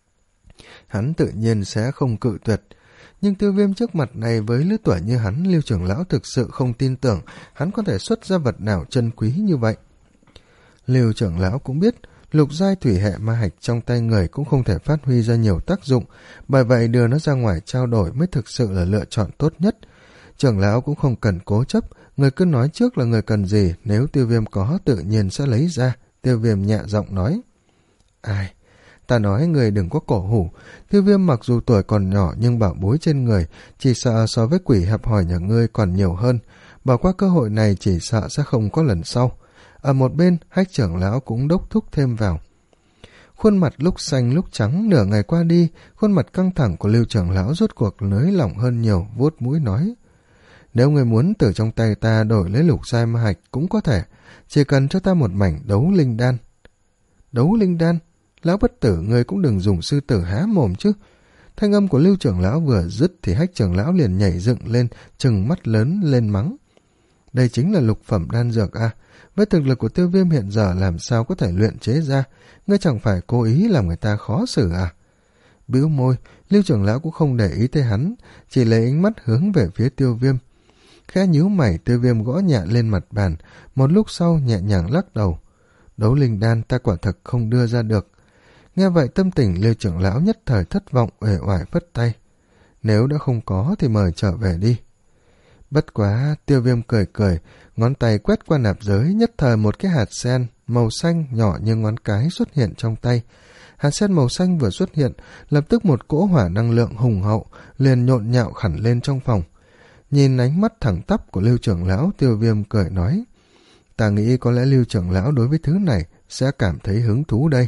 hắn tự nhiên sẽ không cự tuyệt. Nhưng Tiêu Viêm trước mặt này với lứa tuổi như hắn, Lưu trưởng lão thực sự không tin tưởng hắn có thể xuất ra vật nào chân quý như vậy. Lưu trưởng lão cũng biết lục giai thủy hệ ma hạch trong tay người cũng không thể phát huy ra nhiều tác dụng, bởi vậy đưa nó ra ngoài trao đổi mới thực sự là lựa chọn tốt nhất. Trưởng lão cũng không cần cố chấp, người cứ nói trước là người cần gì, nếu Tiêu Viêm có tự nhiên sẽ lấy ra. Tiêu Viêm nhẹ giọng nói. Ai... Ta nói người đừng có cổ hủ, Tiêu Viêm mặc dù tuổi còn nhỏ nhưng bảo bối trên người, chỉ sợ so với quỷ hẹp hòi nhà ngươi còn nhiều hơn. Bỏ qua cơ hội này chỉ sợ sẽ không có lần sau. Ở một bên, Hách trưởng lão cũng đốc thúc thêm vào. Khuôn mặt lúc xanh lúc trắng, nửa ngày qua đi, khuôn mặt căng thẳng của Lưu trưởng lão rốt cuộc nới lỏng hơn nhiều, vuốt mũi nói. Nếu người muốn từ trong tay ta đổi lấy lục giai ma hạch cũng có thể, chỉ cần cho ta một mảnh đấu linh đan. Đấu linh đan? Lão bất tử, người cũng đừng dùng sư tử há mồm chứ. Thanh âm của Lưu trưởng lão vừa dứt thì Hách trưởng lão liền nhảy dựng lên, trừng mắt lớn lên mắng. Đây chính là lục phẩm đan dược à? Với thực lực của Tiêu Viêm hiện giờ làm sao có thể luyện chế ra? Ngươi chẳng phải cố ý làm người ta khó xử à? Bĩu môi, Lưu trưởng lão cũng không để ý tới hắn, chỉ lấy ánh mắt hướng về phía Tiêu Viêm. Khẽ nhíu mày, Tiêu Viêm gõ nhẹ lên mặt bàn, một lúc sau nhẹ nhàng lắc đầu. Đấu linh đan ta quả thực không đưa ra được. Nghe vậy tâm tình Lưu trưởng lão nhất thời thất vọng, uể oải phất tay. Nếu đã không có thì mời trở về đi. Bất quá, Tiêu Viêm cười cười, ngón tay quét qua nạp giới, nhất thời một cái hạt sen màu xanh nhỏ như ngón cái xuất hiện trong tay. Hạt sen màu xanh vừa xuất hiện, lập tức một cỗ hỏa năng lượng hùng hậu liền nhộn nhạo khẳn lên trong phòng. Nhìn ánh mắt thẳng tắp của Lưu trưởng lão, Tiêu Viêm cười nói. Ta nghĩ có lẽ Lưu trưởng lão đối với thứ này sẽ cảm thấy hứng thú đây.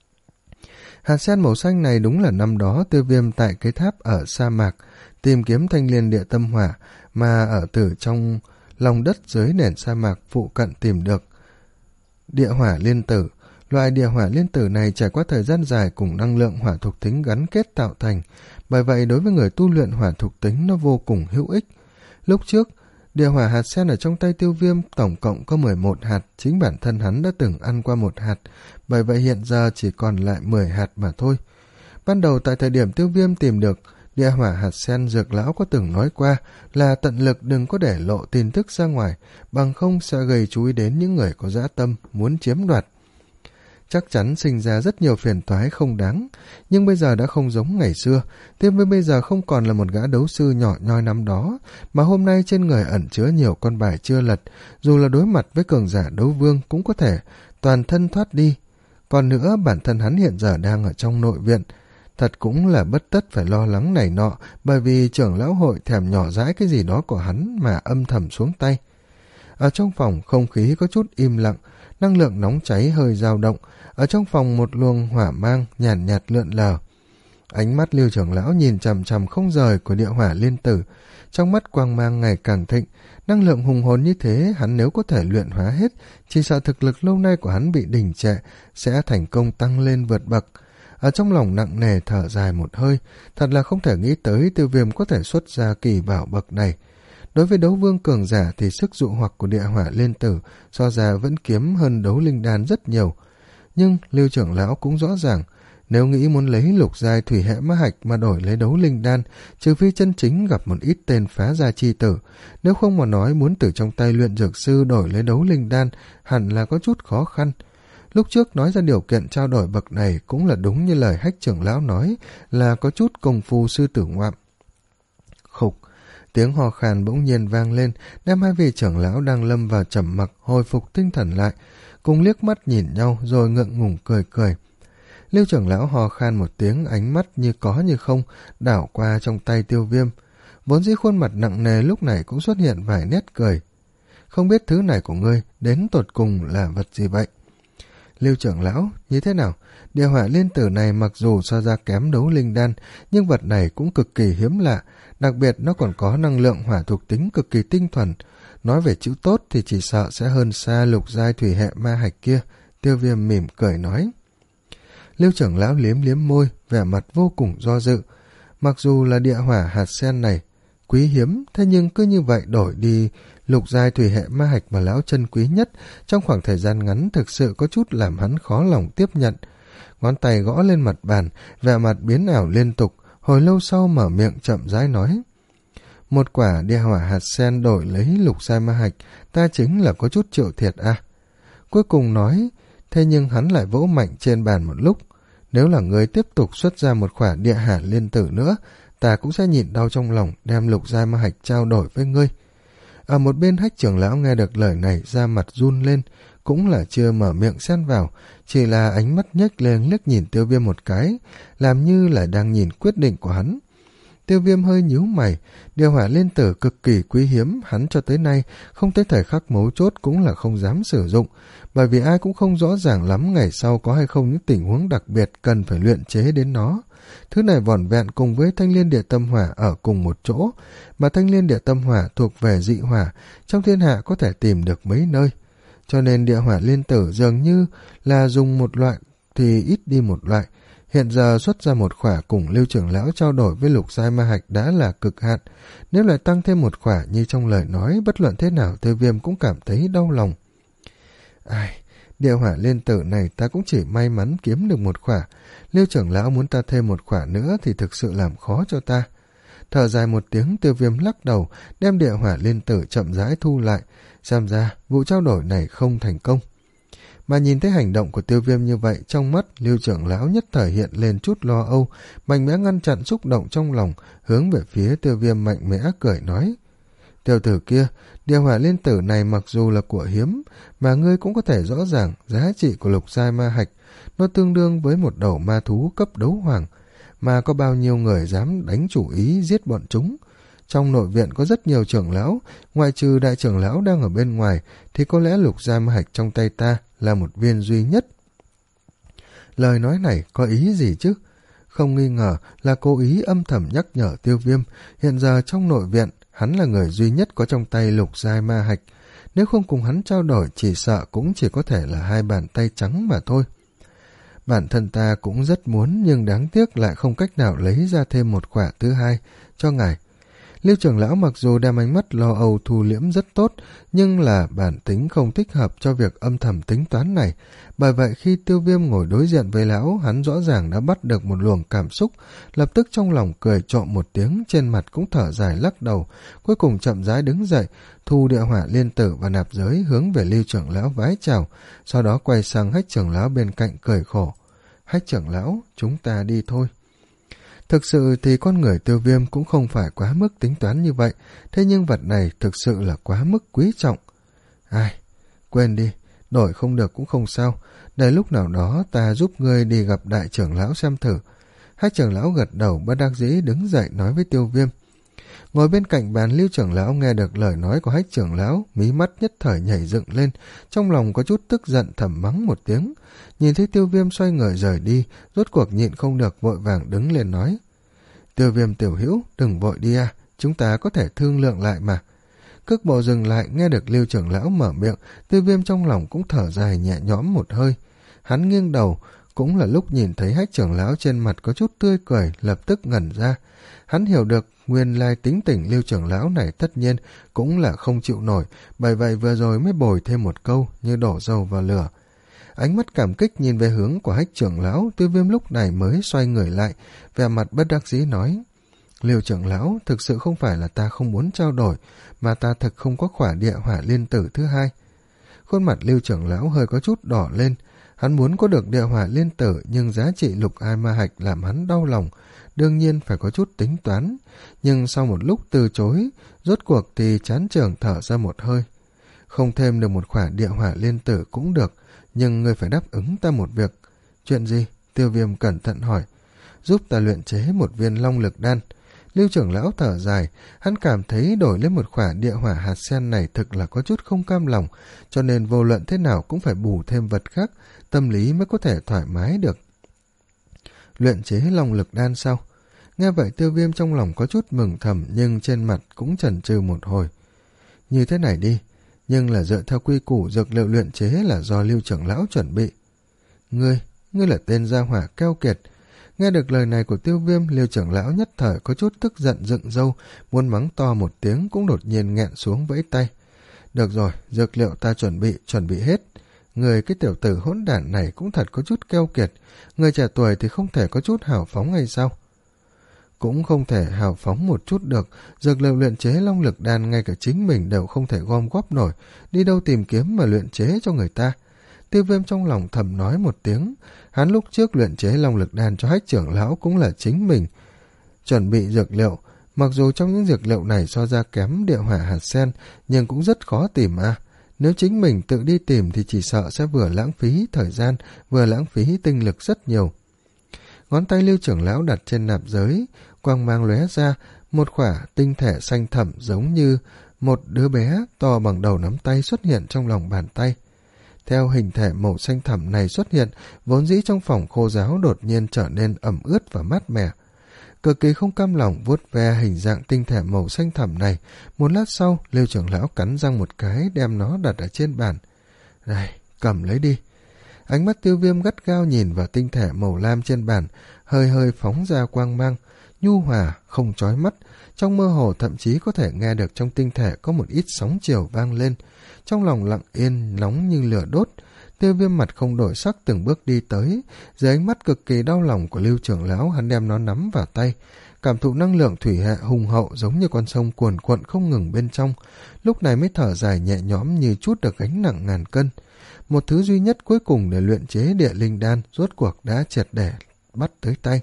Hạt sen màu xanh này đúng là năm đó Tiêu Viêm tại cái tháp ở sa mạc tìm kiếm thanh liên địa tâm hỏa mà ở từ trong lòng đất dưới nền sa mạc phụ cận tìm được. Địa hỏa liên tử. Loại địa hỏa liên tử này trải qua thời gian dài cùng năng lượng hỏa thuộc tính gắn kết tạo thành, bởi vậy đối với người tu luyện hỏa thuộc tính nó vô cùng hữu ích. Lúc trước, địa hỏa hạt sen ở trong tay Tiêu Viêm tổng cộng có mười một hạt, chính bản thân hắn đã từng ăn qua một hạt, bởi vậy hiện giờ chỉ còn lại mười hạt mà thôi. Ban đầu tại thời điểm Tiêu Viêm tìm được địa hỏa hạt sen, dược lão có từng nói qua là tận lực đừng có để lộ tin tức ra ngoài, bằng không sẽ gây chú ý đến những người có dã tâm muốn chiếm đoạt. Chắc chắn sinh ra rất nhiều phiền toái không đáng, nhưng bây giờ đã không giống ngày xưa. Tiêu Viêm bây giờ không còn là một gã đấu sư nhỏ nhoi năm đó, mà hôm nay trên người ẩn chứa nhiều con bài chưa lật, dù là đối mặt với cường giả đấu vương cũng có thể toàn thân thoát đi. Còn nữa, bản thân hắn hiện giờ đang ở trong nội viện, thật cũng là bất tất phải lo lắng này nọ, bởi vì trưởng lão hội thèm nhỏ dãi cái gì đó của hắn mà âm thầm xuống tay. Ở trong phòng, không khí có chút im lặng, năng lượng nóng cháy hơi dao động. Ở trong phòng một luồng hỏa mang nhàn nhạt, nhạt lượn lờ. Ánh mắt Lưu trưởng lão nhìn chằm chằm không rời của địa hỏa liên tử, trong mắt quang mang ngày càng thịnh. Năng lượng hùng hồn như thế, hắn nếu có thể luyện hóa hết, chỉ sợ thực lực lâu nay của hắn bị đình trệ sẽ thành công tăng lên vượt bậc. Ở trong lòng nặng nề thở dài một hơi, thật là không thể nghĩ tới Tiêu Viêm có thể xuất ra kỳ bảo bậc này. Đối với đấu vương cường giả thì sức dụ hoặc của địa hỏa liên tử so ra vẫn kiếm hơn đấu linh đan rất nhiều. Nhưng Lưu trưởng lão cũng rõ ràng, nếu nghĩ muốn lấy lục giai thủy hệ ma hạch mà đổi lấy đấu linh đan, trừ phi chân chính gặp một ít tên phá gia chi tử, nếu không mà nói muốn từ trong tay luyện dược sư đổi lấy đấu linh đan hẳn là có chút khó khăn. Lúc trước nói ra điều kiện trao đổi bậc này cũng là đúng như lời Hách trưởng lão nói, là có chút công phu sư tử ngoạm. Khục, tiếng hò khàn bỗng nhiên vang lên, đem hai vị trưởng lão đang lâm vào trầm mặc hồi phục tinh thần lại, cùng liếc mắt nhìn nhau rồi ngượng ngùng cười cười. Lưu trưởng lão hò khan một tiếng, ánh mắt như có như không đảo qua trong tay Tiêu Viêm, vốn dĩ khuôn mặt nặng nề lúc này cũng xuất hiện vài nét cười. Không biết thứ này của ngươi đến tột cùng là vật gì vậy? Lưu trưởng lão, như thế nào? Địa hỏa liên tử này mặc dù so ra kém đấu linh đan, nhưng vật này cũng cực kỳ hiếm lạ, đặc biệt nó còn có năng lượng hỏa thuộc tính cực kỳ tinh thuần. Nói về chữ tốt thì chỉ sợ sẽ hơn xa lục giai thủy hệ ma hạch kia. Tiêu Viêm mỉm cười nói. Lưu trưởng lão liếm liếm môi, vẻ mặt vô cùng do dự. Mặc dù là địa hỏa hạt sen này quý hiếm, thế nhưng cứ như vậy đổi đi lục giai thủy hệ ma hạch mà lão chân quý nhất, trong khoảng thời gian ngắn thực sự có chút làm hắn khó lòng tiếp nhận. Ngón tay gõ lên mặt bàn, vẻ mặt biến ảo liên tục, hồi lâu sau mở miệng chậm rãi nói. Một quả địa hỏa hạt sen đổi lấy lục giai ma hạch, ta chính là có chút chịu thiệt à. Cuối cùng nói, thế nhưng hắn lại vỗ mạnh trên bàn một lúc. Nếu là người tiếp tục xuất ra một quả địa hỏa liên tử nữa, ta cũng sẽ nhịn đau trong lòng đem lục giai ma hạch trao đổi với ngươi. Ở một bên Hách trưởng lão nghe được lời này da mặt run lên, cũng là chưa mở miệng xen vào, chỉ là ánh mắt nhếch lên liếc nhìn Tiêu Viêm một cái, làm như là đang nhìn quyết định của hắn. Tiêu Viêm hơi nhíu mày, địa hỏa liên tử cực kỳ quý hiếm, hắn cho tới nay không tới thời khắc mấu chốt cũng là không dám sử dụng, bởi vì ai cũng không rõ ràng lắm ngày sau có hay không những tình huống đặc biệt cần phải luyện chế đến nó. Thứ này vỏn vẹn cùng với thanh liên địa tâm hỏa ở cùng một chỗ, mà thanh liên địa tâm hỏa thuộc về dị hỏa, trong thiên hạ có thể tìm được mấy nơi. Cho nên địa hỏa liên tử dường như là dùng một loại thì ít đi một loại. Hiện giờ xuất ra một khỏa cùng Lưu trưởng lão trao đổi với lục giai ma hạch đã là cực hạn. Nếu lại tăng thêm một khỏa như trong lời nói, bất luận thế nào Tiêu Viêm cũng cảm thấy đau lòng. Ai, địa hỏa liên tử này ta cũng chỉ may mắn kiếm được một khỏa. Lưu trưởng lão muốn ta thêm một khỏa nữa thì thực sự làm khó cho ta. Thở dài một tiếng, Tiêu Viêm lắc đầu, đem địa hỏa liên tử chậm rãi thu lại. Xem ra vụ trao đổi này không thành công. Mà nhìn thấy hành động của Tiêu Viêm như vậy, trong mắt Lưu trưởng lão nhất thời hiện lên chút lo âu, mạnh mẽ ngăn chặn xúc động trong lòng, hướng về phía Tiêu Viêm mạnh mẽ cười nói. Tiểu tử kia, địa hỏa liên tử này mặc dù là của hiếm, mà ngươi cũng có thể rõ ràng giá trị của lục giai ma hạch, nó tương đương với một đầu ma thú cấp đấu hoàng, mà có bao nhiêu người dám đánh chủ ý giết bọn chúng. Trong nội viện có rất nhiều trưởng lão, ngoại trừ đại trưởng lão đang ở bên ngoài, thì có lẽ lục giai ma hạch trong tay ta là một viên duy nhất. Lời nói này có ý gì chứ? Không nghi ngờ là cố ý âm thầm nhắc nhở Tiêu Viêm, hiện giờ trong nội viện, hắn là người duy nhất có trong tay lục giai ma hạch. Nếu không cùng hắn trao đổi chỉ sợ cũng chỉ có thể là hai bàn tay trắng mà thôi. Bản thân ta cũng rất muốn, nhưng đáng tiếc lại không cách nào lấy ra thêm một quả thứ hai cho ngài. Lưu trưởng lão mặc dù đem ánh mắt lo âu thu liễm rất tốt, nhưng là bản tính không thích hợp cho việc âm thầm tính toán này. Bởi vậy khi Tiêu Viêm ngồi đối diện với lão, hắn rõ ràng đã bắt được một luồng cảm xúc, lập tức trong lòng cười trộm một tiếng, trên mặt cũng thở dài lắc đầu, cuối cùng chậm rãi đứng dậy, thu địa hỏa liên tử và nạp giới hướng về Lưu trưởng lão vái chào, sau đó quay sang Hách trưởng lão bên cạnh cười khổ. Hách trưởng lão, chúng ta đi thôi. Thực sự thì con người Tiêu Viêm cũng không phải quá mức tính toán như vậy, thế nhưng vật này thực sự là quá mức quý trọng. Ai, quên đi, đổi không được cũng không sao, để lúc nào đó ta giúp ngươi đi gặp đại trưởng lão xem thử. Hách trưởng lão gật đầu bất đắc dĩ đứng dậy nói với Tiêu Viêm. Ngồi bên cạnh bàn, Lưu trưởng lão nghe được lời nói của Hách trưởng lão, mí mắt nhất thời nhảy dựng lên, trong lòng có chút tức giận thầm mắng một tiếng. Nhìn thấy Tiêu Viêm xoay người rời đi, rốt cuộc nhịn không được vội vàng đứng lên nói. Tiêu Viêm tiểu hữu, đừng vội đi à, chúng ta có thể thương lượng lại mà. Cước bộ dừng lại, nghe được Lưu trưởng lão mở miệng, Tiêu Viêm trong lòng cũng thở dài nhẹ nhõm một hơi. Hắn nghiêng đầu, cũng là lúc nhìn thấy Hách trưởng lão trên mặt có chút tươi cười, lập tức ngẩn ra. Hắn hiểu được nguyên lai tính tình Lưu trưởng lão này tất nhiên cũng là không chịu nổi, bởi vậy vừa rồi mới bồi thêm một câu như đổ dầu vào lửa. Ánh mắt cảm kích nhìn về hướng của Hách trưởng lão, Tiêu Viêm lúc này mới xoay người lại, vẻ mặt bất đắc dĩ nói: Lưu trưởng lão, thực sự không phải là ta không muốn trao đổi, mà ta thực không có khỏa địa hỏa liên tử thứ hai. Khuôn mặt Lưu trưởng lão hơi có chút đỏ lên, hắn muốn có được địa hỏa liên tử, nhưng giá trị lục ai ma hạch làm hắn đau lòng, đương nhiên phải có chút tính toán. Nhưng sau một lúc từ chối, rốt cuộc thì chán trường thở ra một hơi. Không thêm được một khỏa địa hỏa liên tử cũng được, nhưng ngươi phải đáp ứng ta một việc. Chuyện gì? Tiêu Viêm cẩn thận hỏi. Giúp ta luyện chế một viên long lực đan. Lưu trưởng lão thở dài, hắn cảm thấy đổi lấy một khỏa địa hỏa hạt sen này thực là có chút không cam lòng, cho nên vô luận thế nào cũng phải bù thêm vật khác, tâm lý mới có thể thoải mái được. Luyện chế long lực đan sao? Nghe vậy Tiêu Viêm trong lòng có chút mừng thầm, nhưng trên mặt cũng chần chừ một hồi. Như thế này đi, nhưng là dựa theo quy củ dược liệu luyện chế là do Lưu trưởng lão chuẩn bị. Ngươi, ngươi là tên gia hỏa keo kiệt. Nghe được lời này của Tiêu Viêm, Lưu trưởng lão nhất thời có chút tức giận dựng râu, muốn mắng to một tiếng cũng đột nhiên nghẹn xuống vẫy tay. Được rồi, dược liệu ta chuẩn bị, chuẩn bị hết. Người cái tiểu tử hỗn đản này cũng thật có chút keo kiệt, người trẻ tuổi thì không thể có chút hào phóng hay sao? Cũng không thể hào phóng một chút được, dược liệu luyện chế long lực đan ngay cả chính mình đều không thể gom góp nổi, đi đâu tìm kiếm mà luyện chế cho người ta. Tiêu Viêm trong lòng thầm nói một tiếng, hắn lúc trước luyện chế long lực đan cho Hách trưởng lão cũng là chính mình chuẩn bị dược liệu, mặc dù trong những dược liệu này so ra kém địa hỏa hạt sen, nhưng cũng rất khó tìm à. Nếu chính mình tự đi tìm thì chỉ sợ sẽ vừa lãng phí thời gian, vừa lãng phí tinh lực rất nhiều. Ngón tay Lưu trưởng lão đặt trên nạp giới, quang mang lóe ra, một khỏa tinh thể xanh thẳm giống như một đứa bé to bằng đầu nắm tay xuất hiện trong lòng bàn tay. Theo hình thể màu xanh thẳm này xuất hiện, vốn dĩ trong phòng khô ráo đột nhiên trở nên ẩm ướt và mát mẻ. Cực kỳ không cam lòng vuốt ve hình dạng tinh thể màu xanh thẳm này, một lát sau, Lưu trưởng lão cắn răng một cái đem nó đặt ở trên bàn. Này, cầm lấy đi. Ánh mắt Tiêu Viêm gắt gao nhìn vào tinh thể màu lam trên bàn, hơi hơi phóng ra quang mang, nhu hòa, không chói mắt. Trong mơ hồ thậm chí có thể nghe được trong tinh thể có một ít sóng chiều vang lên. Trong lòng lặng yên, nóng như lửa đốt. Tiêu Viêm mặt không đổi sắc từng bước đi tới. Dưới ánh mắt cực kỳ đau lòng của Lưu trưởng lão, hắn đem nó nắm vào tay. Cảm thụ năng lượng thủy hệ hùng hậu giống như con sông cuồn cuộn không ngừng bên trong. Lúc này mới thở dài nhẹ nhõm như chút được gánh nặng ngàn cân. Một thứ duy nhất cuối cùng để luyện chế địa linh đan rốt cuộc đã triệt để bắt tới tay.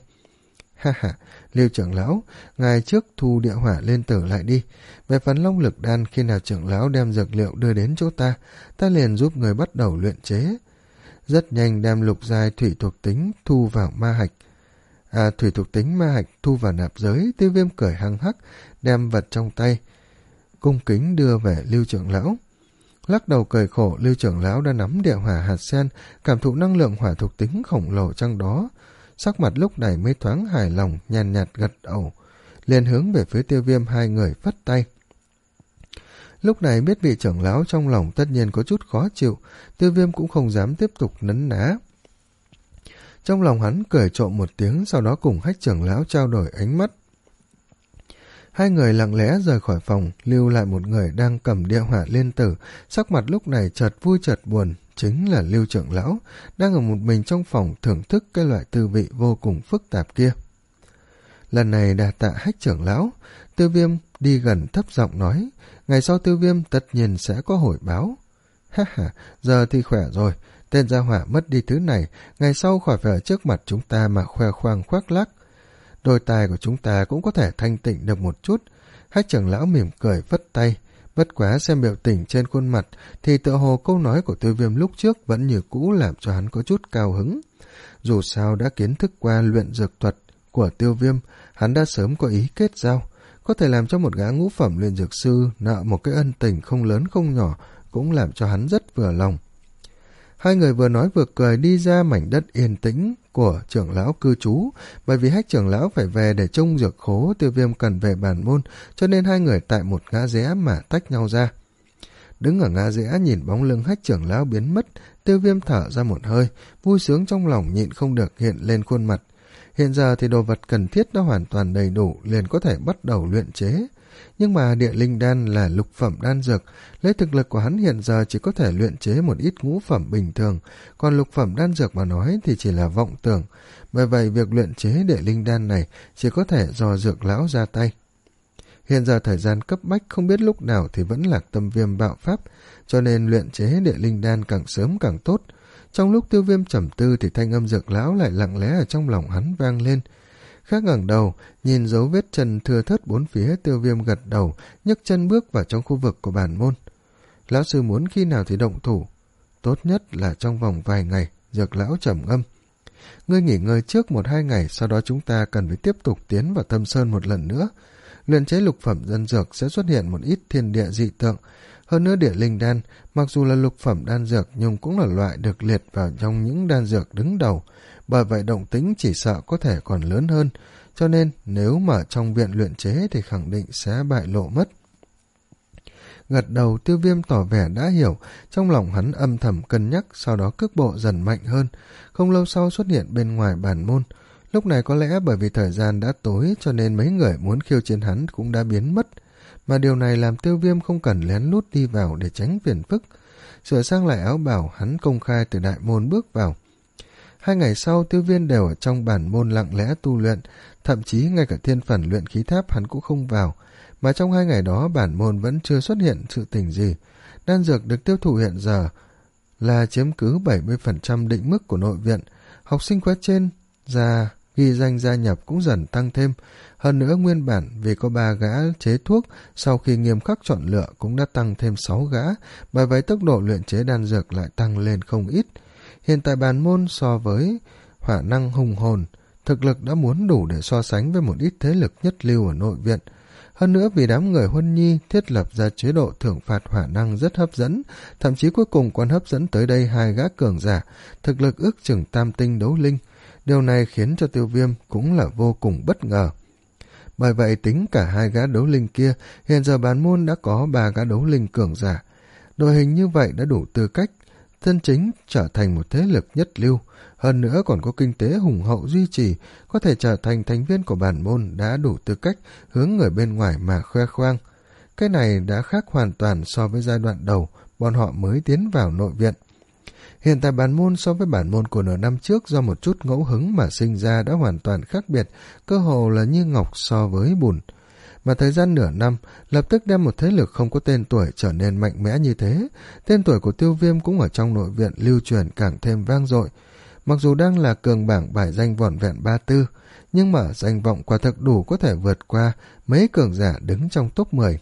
Ha ha, Lưu trưởng lão, ngài trước thu địa hỏa lên tử lại đi. Về phần long lực đan, khi nào trưởng lão đem dược liệu đưa đến chỗ ta, ta liền giúp người bắt đầu luyện chế. Rất nhanh đem lục giai thủy thuộc tính thu vào ma hạch. À, thủy thuộc tính ma hạch thu vào nạp giới. Tiêu Viêm cười hăng hắc, đem vật trong tay cung kính đưa về Lưu trưởng lão. Lắc đầu cười khổ, Lưu trưởng lão đã nắm địa hỏa hạt sen, cảm thụ năng lượng hỏa thuộc tính khổng lồ trong đó. Sắc mặt lúc này mới thoáng hài lòng, nhàn nhạt gật đầu, liền hướng về phía Tiêu Viêm hai người phất tay. Lúc này biết vị trưởng lão trong lòng tất nhiên có chút khó chịu, Tiêu Viêm cũng không dám tiếp tục nấn ná. Trong lòng hắn cười trộm một tiếng, sau đó cùng Hách trưởng lão trao đổi ánh mắt. Hai người lặng lẽ rời khỏi phòng, lưu lại một người đang cầm địa hỏa liên tử, sắc mặt lúc này chợt vui chợt buồn, chính là Lưu trưởng lão, đang ở một mình trong phòng thưởng thức cái loại tư vị vô cùng phức tạp kia. Lần này đà tạ Hách trưởng lão, Tiêu Viêm đi gần thấp giọng nói, ngày sau Tiêu Viêm tất nhiên sẽ có hồi báo. Ha ha, giờ thì khỏe rồi, tên gia hỏa mất đi thứ này, ngày sau khỏi phải ở trước mặt chúng ta mà khoe khoang khoác lác. Đôi tai của chúng ta cũng có thể thanh tịnh được một chút. Hách trưởng lão mỉm cười vất tay, bất quá xem biểu tình trên khuôn mặt thì tựa hồ câu nói của Tiêu Viêm lúc trước vẫn như cũ làm cho hắn có chút cao hứng. Dù sao đã kiến thức qua luyện dược thuật của Tiêu Viêm, hắn đã sớm có ý kết giao, có thể làm cho một gã ngũ phẩm luyện dược sư nợ một cái ân tình không lớn không nhỏ, cũng làm cho hắn rất vừa lòng. Hai người vừa nói vừa cười đi ra mảnh đất yên tĩnh của trưởng lão cư trú, bởi vì Hách trưởng lão phải về để trông dược khố, Tiêu Viêm cần về bản môn, cho nên hai người tại một ngã rẽ mà tách nhau ra. Đứng ở ngã rẽ nhìn bóng lưng Hách trưởng lão biến mất, Tiêu Viêm thở ra một hơi, vui sướng trong lòng nhịn không được hiện lên khuôn mặt. Hiện giờ thì đồ vật cần thiết đã hoàn toàn đầy đủ, liền có thể bắt đầu luyện chế. Nhưng mà địa linh đan là lục phẩm đan dược, lấy thực lực của hắn hiện giờ chỉ có thể luyện chế một ít ngũ phẩm bình thường, còn lục phẩm đan dược mà nói thì chỉ là vọng tưởng. Bởi vậy việc luyện chế địa linh đan này chỉ có thể do dược lão ra tay. Hiện giờ thời gian cấp bách không biết lúc nào thì vẫn Lạc Tâm Viêm bạo pháp, cho nên luyện chế địa linh đan càng sớm càng tốt. Trong lúc Tiêu Viêm trầm tư thì thanh âm dược lão lại lặng lẽ ở trong lòng hắn vang lên. Khác ngẩng đầu, nhìn dấu vết chân thưa thớt bốn phía, Tiêu Viêm gật đầu, nhấc chân bước vào trong khu vực của bản môn. Lão sư muốn khi nào thì động thủ? Tốt nhất là trong vòng vài ngày, dược lão trầm ngâm. Ngươi nghỉ ngơi trước một hai ngày, sau đó chúng ta cần phải tiếp tục tiến vào Thâm Sơn một lần nữa. Luyện chế lục phẩm dân dược sẽ xuất hiện một ít thiên địa dị tượng. Hơn nữa địa linh đan, mặc dù là lục phẩm đan dược nhưng cũng là loại được liệt vào trong những đan dược đứng đầu. Bởi vậy động tĩnh chỉ sợ có thể còn lớn hơn, cho nên nếu mà trong viện luyện chế thì khẳng định sẽ bại lộ mất. Gật đầu, Tiêu Viêm tỏ vẻ đã hiểu, trong lòng hắn âm thầm cân nhắc, sau đó cước bộ dần mạnh hơn. Không lâu sau xuất hiện bên ngoài bản môn. Lúc này có lẽ bởi vì thời gian đã tối cho nên mấy người muốn khiêu chiến hắn cũng đã biến mất, mà điều này làm Tiêu Viêm không cần lén lút đi vào để tránh phiền phức. Sửa sang lại áo bào, hắn công khai từ đại môn bước vào. Hai ngày sau, Tiêu Viêm đều ở trong bản môn lặng lẽ tu luyện, thậm chí ngay cả thiên phần luyện khí tháp hắn cũng không vào, mà trong hai ngày đó bản môn vẫn chưa xuất hiện sự tình gì. Đan dược được tiêu thụ hiện giờ là chiếm cứ bảy mươi phần trăm định mức của nội viện, học sinh khóa trên ra ghi danh gia nhập cũng dần tăng thêm. Hơn nữa nguyên bản vì có ba gã chế thuốc, sau khi nghiêm khắc chọn lựa cũng đã tăng thêm sáu gã, bởi vậy tốc độ luyện chế đan dược lại tăng lên không ít. Hiện tại bản môn so với hỏa năng hùng hồn, thực lực đã muốn đủ để so sánh với một ít thế lực nhất lưu ở nội viện. Hơn nữa vì đám người Huân Nhi thiết lập ra chế độ thưởng phạt hỏa năng rất hấp dẫn, thậm chí cuối cùng còn hấp dẫn tới đây hai gã cường giả, thực lực ước chừng tam tinh đấu linh. Điều này khiến cho Tiêu Viêm cũng là vô cùng bất ngờ. Bởi vậy tính cả hai gã đấu linh kia, hiện giờ bản môn đã có ba gã đấu linh cường giả. Đội hình như vậy đã đủ tư cách chân chính trở thành một thế lực nhất lưu, hơn nữa còn có kinh tế hùng hậu duy trì, có thể trở thành thành viên của bản môn đã đủ tư cách hướng người bên ngoài mà khoe khoang. Cái này đã khác hoàn toàn so với giai đoạn đầu bọn họ mới tiến vào nội viện. Hiện tại bản môn so với bản môn của nửa năm trước do một chút ngẫu hứng mà sinh ra đã hoàn toàn khác biệt, cơ hồ là như ngọc so với bùn. Mà thời gian nửa năm lập tức đem một thế lực không có tên tuổi trở nên mạnh mẽ như thế. Tên tuổi của Tiêu Viêm cũng ở trong nội viện lưu truyền càng thêm vang dội. Mặc dù đang là cường bảng bài danh vỏn vẹn ba tư, nhưng mà danh vọng quả thực đủ có thể vượt qua mấy cường giả đứng trong top mười.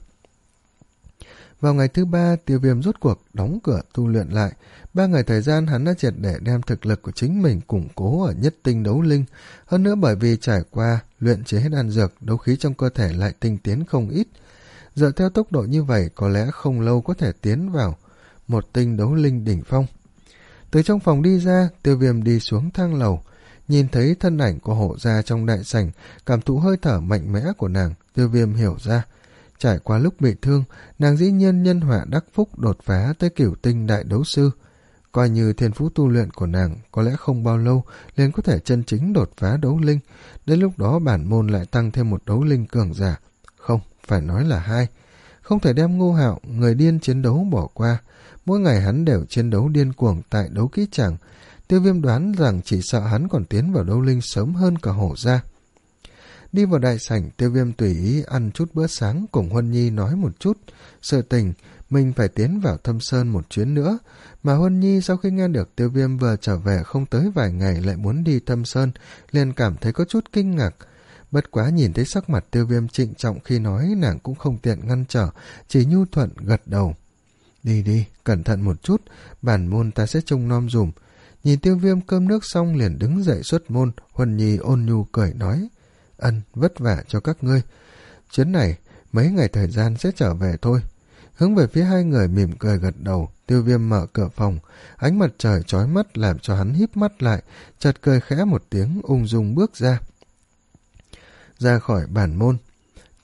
Vào ngày thứ ba, Tiêu Viêm rốt cuộc đóng cửa tu luyện lại. Ba ngày thời gian hắn đã triệt để đem thực lực của chính mình củng cố ở nhất tinh đấu linh. Hơn nữa bởi vì trải qua luyện chế đan dược, đấu khí trong cơ thể lại tinh tiến không ít. Dựa theo tốc độ như vậy có lẽ không lâu có thể tiến vào một tinh đấu linh đỉnh phong. Từ trong phòng đi ra, Tiêu Viêm đi xuống thang lầu, nhìn thấy thân ảnh của hộ gia trong đại sảnh, cảm thụ hơi thở mạnh mẽ của nàng, Tiêu Viêm hiểu ra. Trải qua lúc bị thương, nàng dĩ nhiên nhân họa đắc phúc đột phá tới cửu tinh đại đấu sư. Coi như thiên phú tu luyện của nàng có lẽ không bao lâu liền có thể chân chính đột phá đấu linh. Đến lúc đó bản môn lại tăng thêm một đấu linh cường giả. Không, phải nói là hai. Không thể đem Ngô Hạo, người điên chiến đấu bỏ qua. Mỗi ngày hắn đều chiến đấu điên cuồng tại đấu kỹ tràng. Tiêu Viêm đoán rằng chỉ sợ hắn còn tiến vào đấu linh sớm hơn cả hổ gia. Đi vào đại sảnh, Tiêu Viêm tùy ý ăn chút bữa sáng, cùng Huân Nhi nói một chút sự tình mình phải tiến vào Thâm Sơn một chuyến nữa. Mà Huân Nhi sau khi nghe được Tiêu Viêm vừa trở về không tới vài ngày lại muốn đi Thâm Sơn, liền cảm thấy có chút kinh ngạc. Bất quá nhìn thấy sắc mặt Tiêu Viêm trịnh trọng khi nói, nàng cũng không tiện ngăn trở, chỉ nhu thuận gật đầu. Đi đi, cẩn thận một chút, bản môn ta sẽ trông nom dùm. Nhìn Tiêu Viêm cơm nước xong liền đứng dậy xuất môn, Huân Nhi ôn nhu cười nói, ân, vất vả cho các ngươi. Chuyến này, mấy ngày thời gian sẽ trở về thôi. Hướng về phía hai người mỉm cười gật đầu, Tiêu Viêm mở cửa phòng, ánh mặt trời chói mắt làm cho hắn híp mắt lại, chợt cười khẽ một tiếng ung dung bước ra. Ra khỏi bản môn,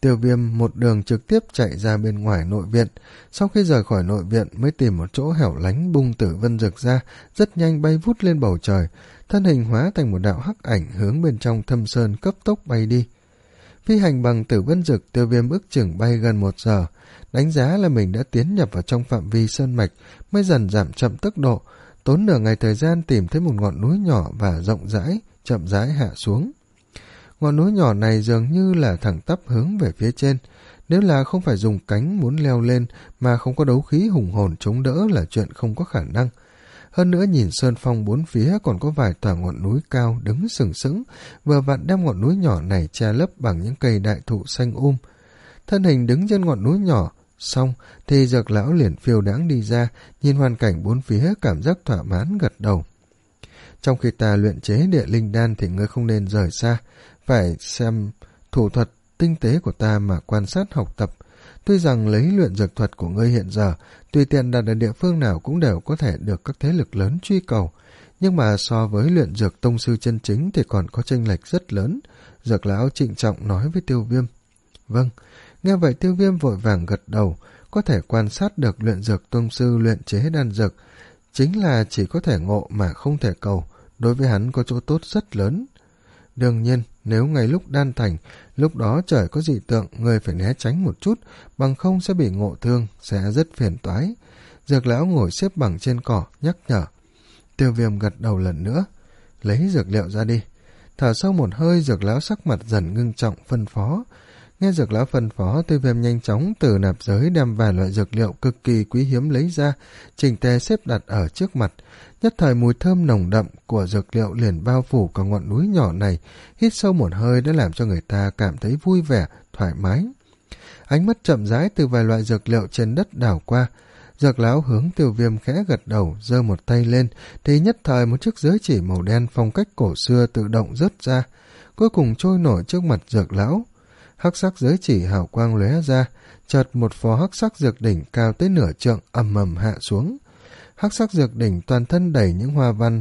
Tiêu Viêm một đường trực tiếp chạy ra bên ngoài nội viện, sau khi rời khỏi nội viện mới tìm một chỗ hẻo lánh bung Tử Vân Dực ra, rất nhanh bay vút lên bầu trời, thân hình hóa thành một đạo hắc ảnh hướng bên trong thâm sơn cấp tốc bay đi. Phi hành bằng Tử Vân Dực, Tiêu Viêm ước chừng bay gần một giờ, đánh giá là mình đã tiến nhập vào trong phạm vi sơn mạch, mới dần giảm chậm tốc độ, tốn nửa ngày thời gian tìm thấy một ngọn núi nhỏ và rộng rãi, chậm rãi hạ xuống. Ngọn núi nhỏ này dường như là thẳng tắp hướng về phía trên, nếu là không phải dùng cánh muốn leo lên mà không có đấu khí hùng hồn chống đỡ là chuyện không có khả năng. Hơn nữa nhìn sơn phong bốn phía còn có vài tòa ngọn núi cao đứng sừng sững, vừa vặn đem ngọn núi nhỏ này che lấp bằng những cây đại thụ xanh um. Thân hình đứng trên ngọn núi nhỏ, xong thì Dược lão liền phiêu đãng đi ra, nhìn hoàn cảnh bốn phía cảm giác thỏa mãn gật đầu. Trong khi ta luyện chế địa linh đan thì ngươi không nên rời xa, phải xem thủ thuật tinh tế của ta mà quan sát học tập. Tuy rằng lấy luyện dược thuật của ngươi hiện giờ, tùy tiện đặt ở địa phương nào cũng đều có thể được các thế lực lớn truy cầu, nhưng mà so với luyện dược tông sư chân chính thì còn có chênh lệch rất lớn. Dược lão trịnh trọng nói với Tiêu Viêm. Vâng, nghe vậy Tiêu Viêm vội vàng gật đầu, có thể quan sát được luyện dược tông sư luyện chế đan dược, chính là chỉ có thể ngộ mà không thể cầu, đối với hắn có chỗ tốt rất lớn. Đương nhiên, nếu ngay lúc đan thành, lúc đó trời có dị tượng, người phải né tránh một chút, bằng không sẽ bị ngộ thương, sẽ rất phiền toái. Dược lão ngồi xếp bằng trên cỏ, nhắc nhở. Tiêu Viêm gật đầu lần nữa. Lấy dược liệu ra đi. Thở sâu một hơi, Dược lão sắc mặt dần ngưng trọng phân phó. Nghe Dược lão phân phó, Tiêu Viêm nhanh chóng từ nạp giới đem vài loại dược liệu cực kỳ quý hiếm lấy ra, chỉnh tề xếp đặt ở trước mặt. Nhất thời mùi thơm nồng đậm của dược liệu liền bao phủ cả ngọn núi nhỏ này, hít sâu một hơi đã làm cho người ta cảm thấy vui vẻ, thoải mái. Ánh mắt chậm rãi từ vài loại dược liệu trên đất đảo qua, Dược lão hướng Tiêu Viêm khẽ gật đầu, giơ một tay lên, thì nhất thời một chiếc giới chỉ màu đen phong cách cổ xưa tự động rớt ra, cuối cùng trôi nổi trước mặt Dược lão. Hắc sắc giới chỉ hào quang lóe ra, chợt một phó hắc sắc dược đỉnh cao tới nửa trượng ầm ầm hạ xuống. Hắc sắc dược đỉnh toàn thân đầy những hoa văn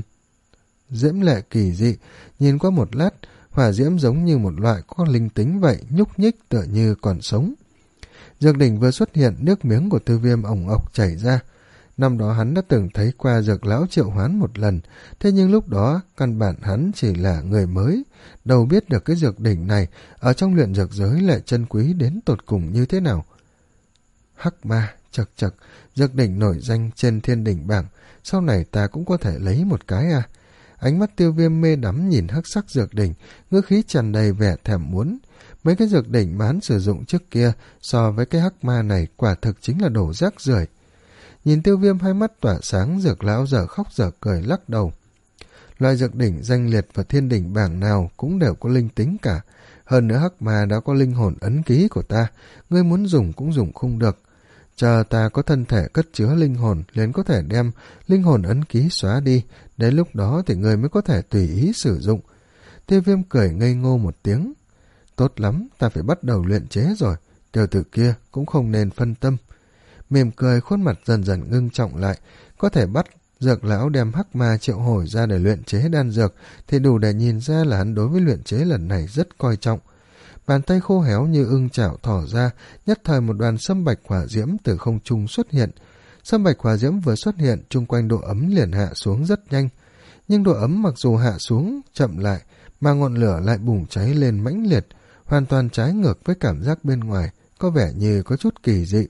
diễm lệ kỳ dị, nhìn qua một lát, hỏa diễm giống như một loại có linh tính vậy, nhúc nhích tựa như còn sống. Dược đỉnh vừa xuất hiện, nước miếng của Tiêu Viêm ổng ộc chảy ra. Năm đó hắn đã từng thấy qua Dược lão triệu hoán một lần, thế nhưng lúc đó căn bản hắn chỉ là người mới, đâu biết được cái dược đỉnh này ở trong luyện dược giới lại chân quý đến tột cùng như thế nào. Hắc ma, chật chật, dược đỉnh nổi danh trên thiên đỉnh bảng, sau này ta cũng có thể lấy một cái à. Ánh mắt Tiêu Viêm mê đắm nhìn hắc sắc dược đỉnh, ngữ khí tràn đầy vẻ thèm muốn. Mấy cái dược đỉnh mà hắn sử dụng trước kia so với cái hắc ma này quả thực chính là đổ rác rưởi. Nhìn Tiêu Viêm hai mắt tỏa sáng, Dược lão dở khóc dở cười lắc đầu. Loại dược đỉnh danh liệt và thiên đỉnh bảng nào cũng đều có linh tính cả. Hơn nữa hắc ma đã có linh hồn ấn ký của ta, ngươi muốn dùng cũng dùng không được. Chờ ta có thân thể cất chứa linh hồn, liền có thể đem linh hồn ấn ký xóa đi, đến lúc đó thì ngươi mới có thể tùy ý sử dụng. Tiêu Viêm cười ngây ngô một tiếng. Tốt lắm, ta phải bắt đầu luyện chế rồi, tiểu tử kia cũng không nên phân tâm. Mỉm cười, khuôn mặt dần dần ngưng trọng lại, có thể bắt Dược lão đem hắc ma triệu hồi ra để luyện chế đan dược thì đủ để nhìn ra là hắn đối với luyện chế lần này rất coi trọng. Bàn tay khô héo như ưng chảo thỏ ra, nhất thời một đoàn sâm bạch hỏa diễm từ không trung xuất hiện. Sâm bạch hỏa diễm vừa xuất hiện, chung quanh độ ấm liền hạ xuống rất nhanh, nhưng độ ấm mặc dù hạ xuống chậm lại, mà ngọn lửa lại bùng cháy lên mãnh liệt, hoàn toàn trái ngược với cảm giác bên ngoài, có vẻ như có chút kỳ dị.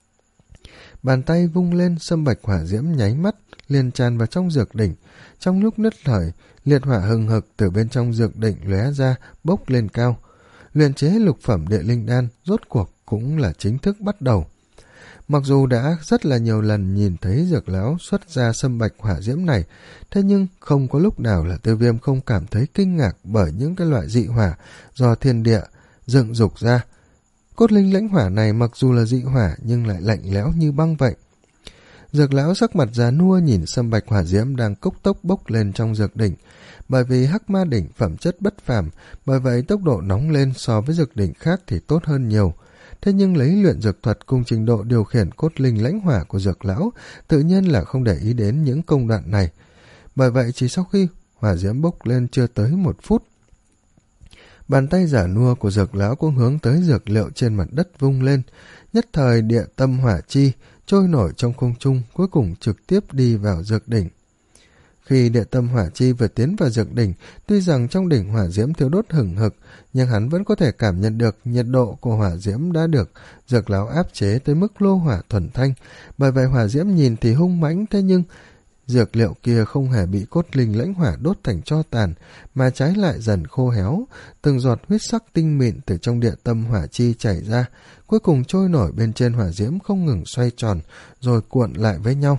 Bàn tay vung lên, sâm bạch hỏa diễm nháy mắt liền tràn vào trong dược đỉnh. Trong lúc nứt thời, liệt hỏa hừng hực từ bên trong dược đỉnh lóe ra, bốc lên cao. Luyện chế lục phẩm địa linh đan rốt cuộc cũng là chính thức bắt đầu. Mặc dù đã rất là nhiều lần nhìn thấy Dược lão xuất ra sâm bạch hỏa diễm này, thế nhưng không có lúc nào là Tiêu Viêm không cảm thấy kinh ngạc bởi những cái loại dị hỏa do thiên địa dựng dục ra. Cốt linh lãnh hỏa này mặc dù là dị hỏa nhưng lại lạnh lẽo như băng vậy. Dược lão sắc mặt già nua nhìn sâm bạch hỏa diễm đang cốc tốc bốc lên trong dược đỉnh. Bởi vì hắc ma đỉnh phẩm chất bất phàm, bởi vậy tốc độ nóng lên so với dược đỉnh khác thì tốt hơn nhiều. Thế nhưng lấy luyện dược thuật cùng trình độ điều khiển cốt linh lãnh hỏa của Dược lão, tự nhiên là không để ý đến những công đoạn này. Bởi vậy chỉ sau khi hỏa diễm bốc lên chưa tới một phút, Bàn tay giả nua của Dược lão cũng hướng tới dược liệu trên mặt đất vung lên, nhất thời địa tâm hỏa chi trôi nổi trong không trung, cuối cùng trực tiếp đi vào dược đỉnh. Khi địa tâm hỏa chi vừa tiến vào dược đỉnh, tuy rằng trong đỉnh hỏa diễm thiêu đốt hừng hực, nhưng hắn vẫn có thể cảm nhận được nhiệt độ của hỏa diễm đã được Dược lão áp chế tới mức lô hỏa thuần thanh. Bởi vậy hỏa diễm nhìn thì hung mãnh, thế nhưng dược liệu kia không hề bị cốt linh lãnh hỏa đốt thành tro tàn, mà trái lại dần khô héo, từng giọt huyết sắc tinh mịn từ trong địa tâm hỏa chi chảy ra, cuối cùng trôi nổi bên trên hỏa diễm không ngừng xoay tròn, rồi cuộn lại với nhau.